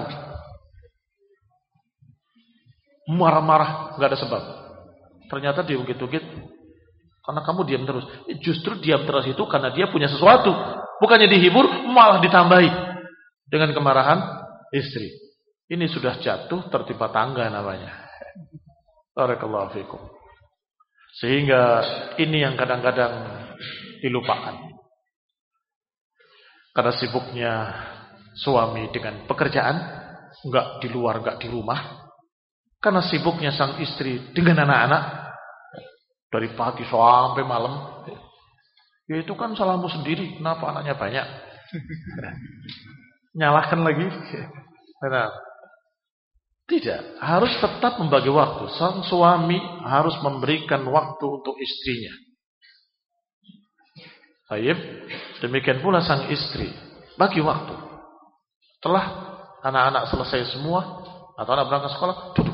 Marah-marah nggak ada sebab. Ternyata dia ungkit-ungkit karena kamu diam terus. Justru diam terus itu karena dia punya sesuatu. Bukannya dihibur, malah ditambahi dengan kemarahan istri. Ini sudah jatuh tertimpa tangga namanya. Barakallahu fikum. Sehingga ini yang kadang-kadang dilupakan. Karena sibuknya suami dengan pekerjaan, enggak di luar, enggak di rumah. Karena sibuknya sang istri dengan anak-anak, dari pagi sampai malam. Ya itu kan salahmu sendiri, kenapa anaknya banyak? Nyalahkan lagi. Nah, tidak, harus tetap membagi waktu. Sang suami harus memberikan waktu untuk istrinya. Baik, demikian pula sang istri bagi waktu. Setelah anak-anak selesai semua atau anak berangkat sekolah, duduk.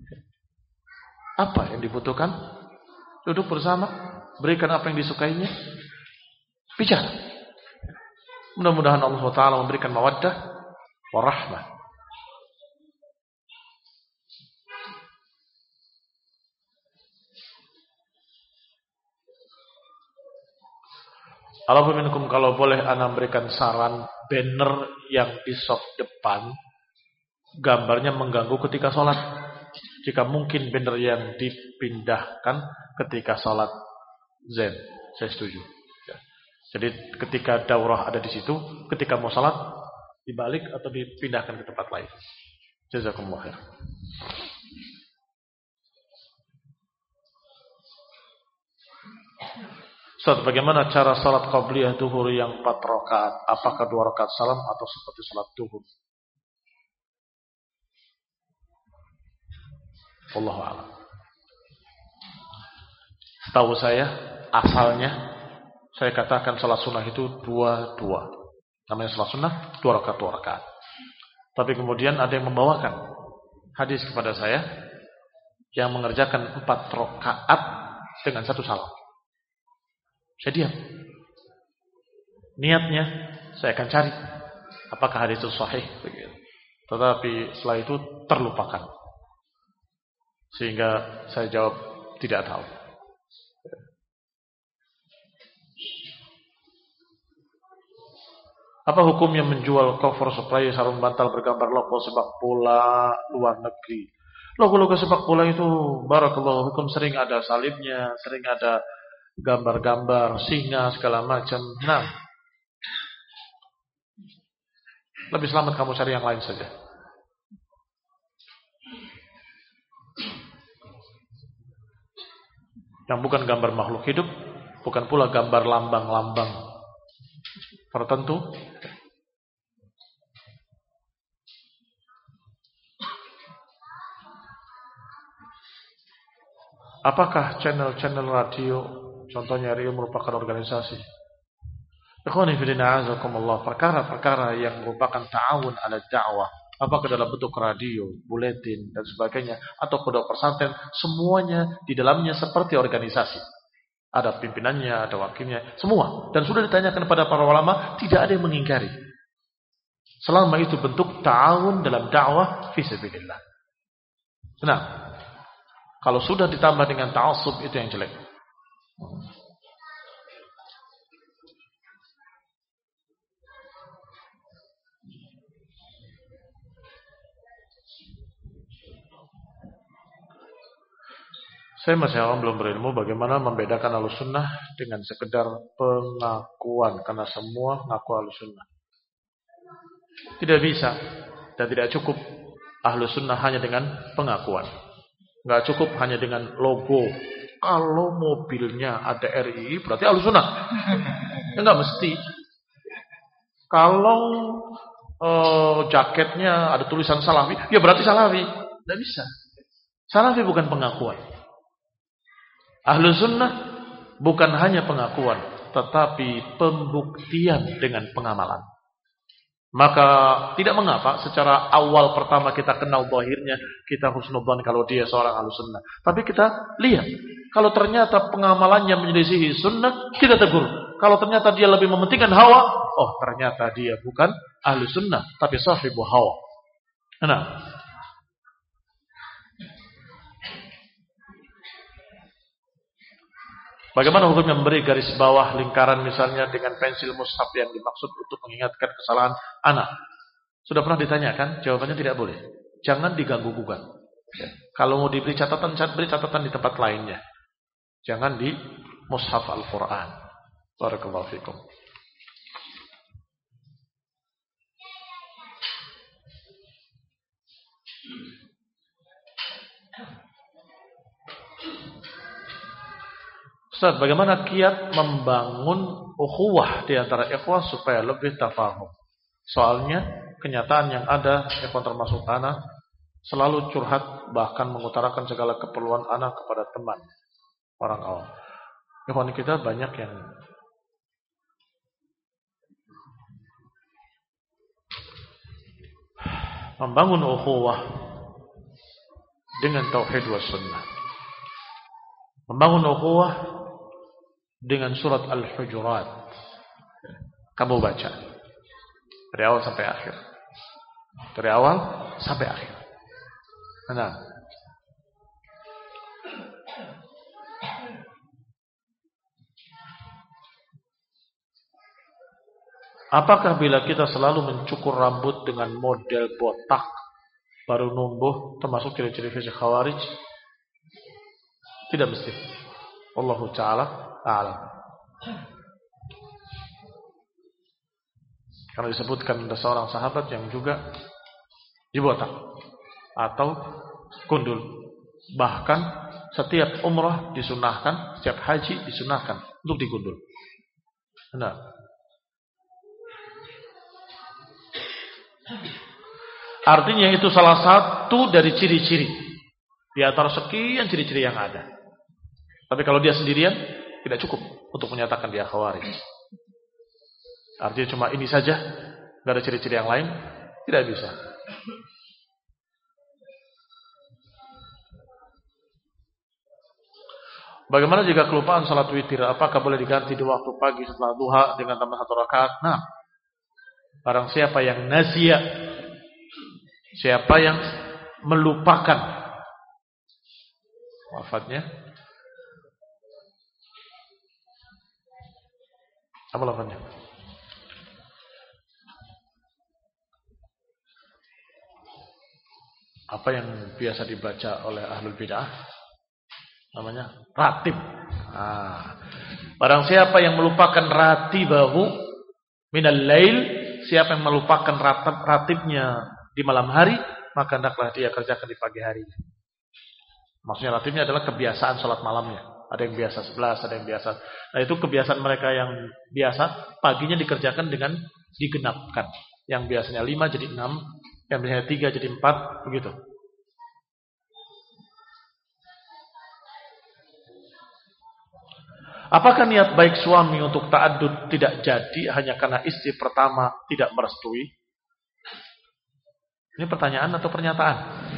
Apa yang dibutuhkan? Duduk bersama, berikan apa yang disukainya, bicara. Mudah-mudahan Allah Ta'ala memberikan mawaddah warahmah. Alhamdulillah, kalau boleh ana memberikan saran, banner yang di shop depan gambarnya mengganggu ketika sholat. Jika mungkin banner yang dipindahkan ketika sholat Zen, saya setuju. Jadi ketika daurah ada di situ, ketika mau sholat dibalik atau dipindahkan ke tempat lain. Jazakumullah khair. Ustaz, bagaimana cara salat qabliyah duhur yang 4 rakaat? Apakah 2 rakaat salam atau seperti salat duhur? Wallahu a'lam. Setahu saya, asalnya saya katakan salat sunnah itu 2-2. Namanya salat sunnah 2 rakaat. Tapi kemudian ada yang membawakan hadis kepada saya yang mengerjakan 4 rakaat dengan 1 salam. Saya diam. Niatnya saya akan cari apakah hadis itu sahih. Tetapi setelah itu terlupakan. Sehingga saya jawab tidak tahu. Apa hukumnya menjual cover supply sarung bantal bergambar logo sepak bola luar negeri? Logo-logo sepak bola itu barakallahu hukum sering ada salibnya, sering ada gambar-gambar singa segala macam. Nah, lebih selamat kamu cari yang lain saja. Yang bukan gambar makhluk hidup, bukan pula gambar lambang-lambang tertentu. Apakah channel-channel radio, contohnya RIO, merupakan organisasi? Ikhwani fillah azakumullah, perkara-perkara yang merupakan ta'awun ala da'wah, apakah dalam bentuk radio, buletin dan sebagainya, atau pondok pesantren, semuanya di dalamnya seperti organisasi. Ada pimpinannya, ada wakilnya, semua. Dan sudah ditanyakan kepada para ulama, tidak ada yang mengingkari. Selama itu bentuk ta'awun dalam dakwah fi sabilillah. Nah, kalau sudah ditambah dengan ta'assub, itu yang jelek. Saya masih awam, belum berilmu bagaimana membedakan Ahlussunnah dengan sekedar pengakuan, karena semua ngaku Ahlussunnah. Tidak bisa dan tidak cukup Ahlussunnah hanya dengan pengakuan. Nggak cukup hanya dengan logo. Kalau mobilnya ada RI berarti Ahlussunnah. Ya nggak mesti. Kalau jaketnya ada tulisan Salafi, ya berarti Salafi. Nggak bisa. Salafi bukan pengakuan. Ahlussunnah bukan hanya pengakuan, tetapi pembuktian dengan pengamalan. Maka tidak mengapa secara awal pertama kita kenal zahirnya, kita husnudzan kalau dia seorang Ahlussunnah. Tapi kita lihat, kalau ternyata pengamalannya menyelisihi sunnah, kita tegur. Kalau ternyata dia lebih mementingkan hawa, oh ternyata dia bukan Ahlussunnah, tapi sahibu hawa. Nah, bagaimana hukumnya memberi garis bawah lingkaran misalnya dengan pensil mushaf yang dimaksud untuk mengingatkan kesalahan anak? Sudah pernah ditanyakan? Jawabannya tidak boleh. Jangan diganggu-gugat. Kalau mau diberi catatan, beri catatan di tempat lainnya. Jangan di mushaf Al-Quran. Barakallahu fikum. Ustaz, bagaimana kiat membangun ukhuwah di antara ikhwah supaya lebih tafahum? Soalnya kenyataan yang ada, ikhwan termasuk anak, selalu curhat bahkan mengutarakan segala keperluan anak kepada teman orang awam. Ikhwan kita banyak yang membangun ukhuwah dengan tauhid was sunnah. Membangun ukhuwah dengan surat Al-Hujurat. Kamu baca dari awal sampai akhir. Dari awal sampai akhir. Nah, apakah bila kita selalu mencukur rambut dengan model botak baru numbuh termasuk ciri-ciri fisik khawarij? Tidak mesti. Wallahu ta'ala a'lam. Karena disebutkan ada seorang sahabat yang juga dibotak atau gundul. Bahkan setiap umrah disunahkan, setiap haji disunahkan untuk digundul. Nah, artinya itu salah satu dari ciri-ciri di antara sekian ciri-ciri yang ada. Tapi kalau dia sendirian tidak cukup untuk menyatakan dia khawarij. Artinya cuma ini saja, tidak ada ciri-ciri yang lain, tidak bisa. Bagaimana jika kelupaan salat witir? Apakah boleh diganti di waktu pagi setelah duha dengan tambah 1 rakaat? Nah, barang siapa yang nasia, siapa yang melupakan wafatnya, apa lafaznya? Apa yang biasa dibaca oleh ahlul bid'ah? Namanya ratib. Barang siapa yang melupakan ratibahu minal lail, siapa yang melupakan ratibnya di malam hari, maka hendaklah dia kerjakan di pagi hari. Maksudnya ratibnya adalah kebiasaan sholat malamnya. Ada yang biasa 11, ada yang biasa. Nah itu kebiasaan mereka yang biasa, paginya dikerjakan dengan digenapkan. Yang biasanya 5 jadi 6, yang biasanya 3 jadi 4, begitu. Apakah niat baik suami untuk ta'addud tidak jadi hanya karena istri pertama tidak merestui? Ini pertanyaan atau pernyataan?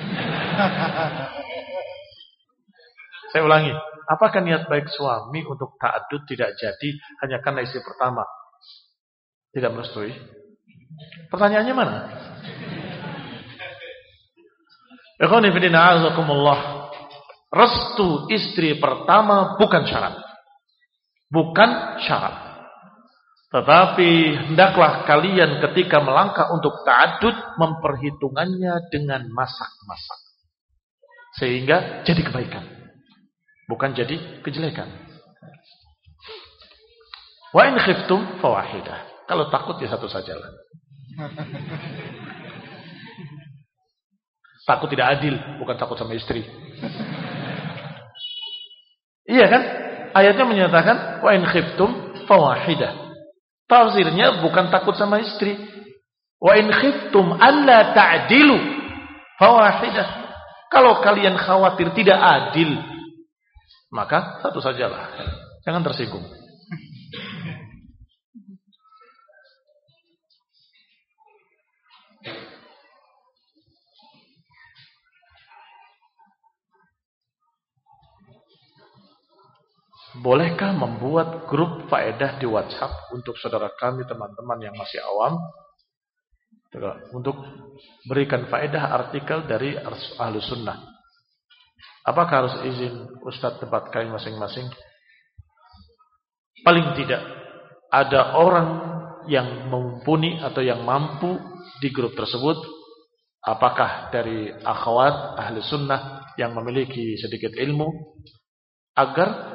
Saya ulangi. Apakah niat baik suami untuk ta'addud tidak jadi hanya karena istri pertama tidak merestui? Pertanyaannya mana? Ikhwani fillah, azakumullah. Restu istri pertama bukan syarat. Bukan syarat. Tetapi hendaklah kalian ketika melangkah untuk ta'addud memperhitungannya dengan masak-masak. Sehingga jadi kebaikan. Bukan jadi kejelekan. Wa in khiftum fawahidah. Kalau takut ya satu sajalah. Takut tidak adil, bukan takut sama istri. Iya kan? Ayatnya menyatakan wa in khiftum fawahidah. Tafsirnya bukan takut sama istri. Wa in khiftum alla ta'dilu fawahidah. Kalau kalian khawatir tidak adil, maka satu sajalah. Jangan tersinggung. Bolehkah membuat grup faedah di WhatsApp untuk saudara kami, teman-teman yang masih awam, untuk berikan faedah artikel dari Ahlus Sunnah? Apakah harus izin Ustadz tempat kami masing-masing? Paling tidak ada orang yang mumpuni atau yang mampu di grup tersebut, apakah dari akhwat Ahlus Sunnah yang memiliki sedikit ilmu, agar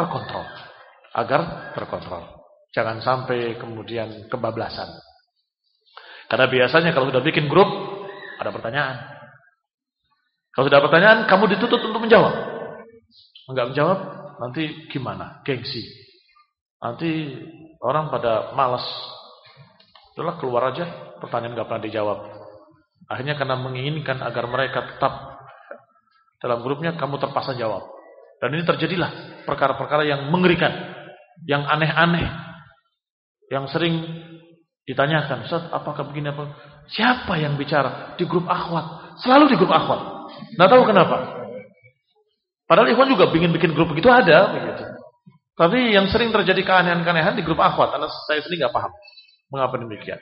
terkontrol. Jangan sampai kemudian kebablasan. Karena biasanya kalau sudah bikin grup ada pertanyaan. Kalau sudah ada pertanyaan, kamu dituntut untuk menjawab. Enggak menjawab, nanti gimana? Gengsi. Nanti orang pada malas. Itulah keluar aja, pertanyaan enggak pernah dijawab. Akhirnya karena menginginkan agar mereka tetap dalam grupnya, kamu terpaksa jawab. Dan ini terjadilah perkara-perkara yang mengerikan, yang aneh-aneh, yang sering ditanyakan, Ustaz, apakah begini apa? Siapa yang bicara di grup akhwat? Selalu di grup akhwat. Nggak tahu kenapa. Padahal ikhwan juga bikin grup begitu ada, begitu. Tapi yang sering terjadi keanehan-keanehan di grup akhwat, karena saya sendiri nggak paham mengapa demikian.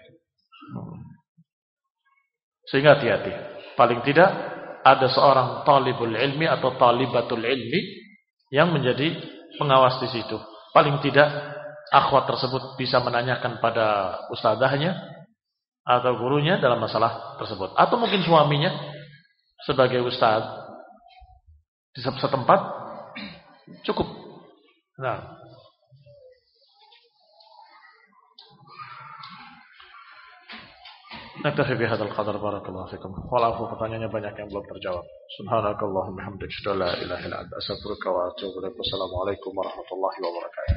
Sehingga hati-hati. Paling tidak ada seorang talibul ilmi atau talibatul ilmi yang menjadi pengawas di situ. Paling tidak akhwat tersebut bisa menanyakan pada ustadzahnya atau gurunya dalam masalah tersebut. Atau mungkin suaminya sebagai ustadz di setempat cukup. Nah, naktafi bihadzal qadar, barakallahu fikum. Walafu, pertanyaannya banyak yang belum terjawab. Subhanakallahumma hamdaka, la ilaha illa anta, astaghfiruka wa atubu ilaik. Wassalamualaikum warahmatullahi wabarakatuh.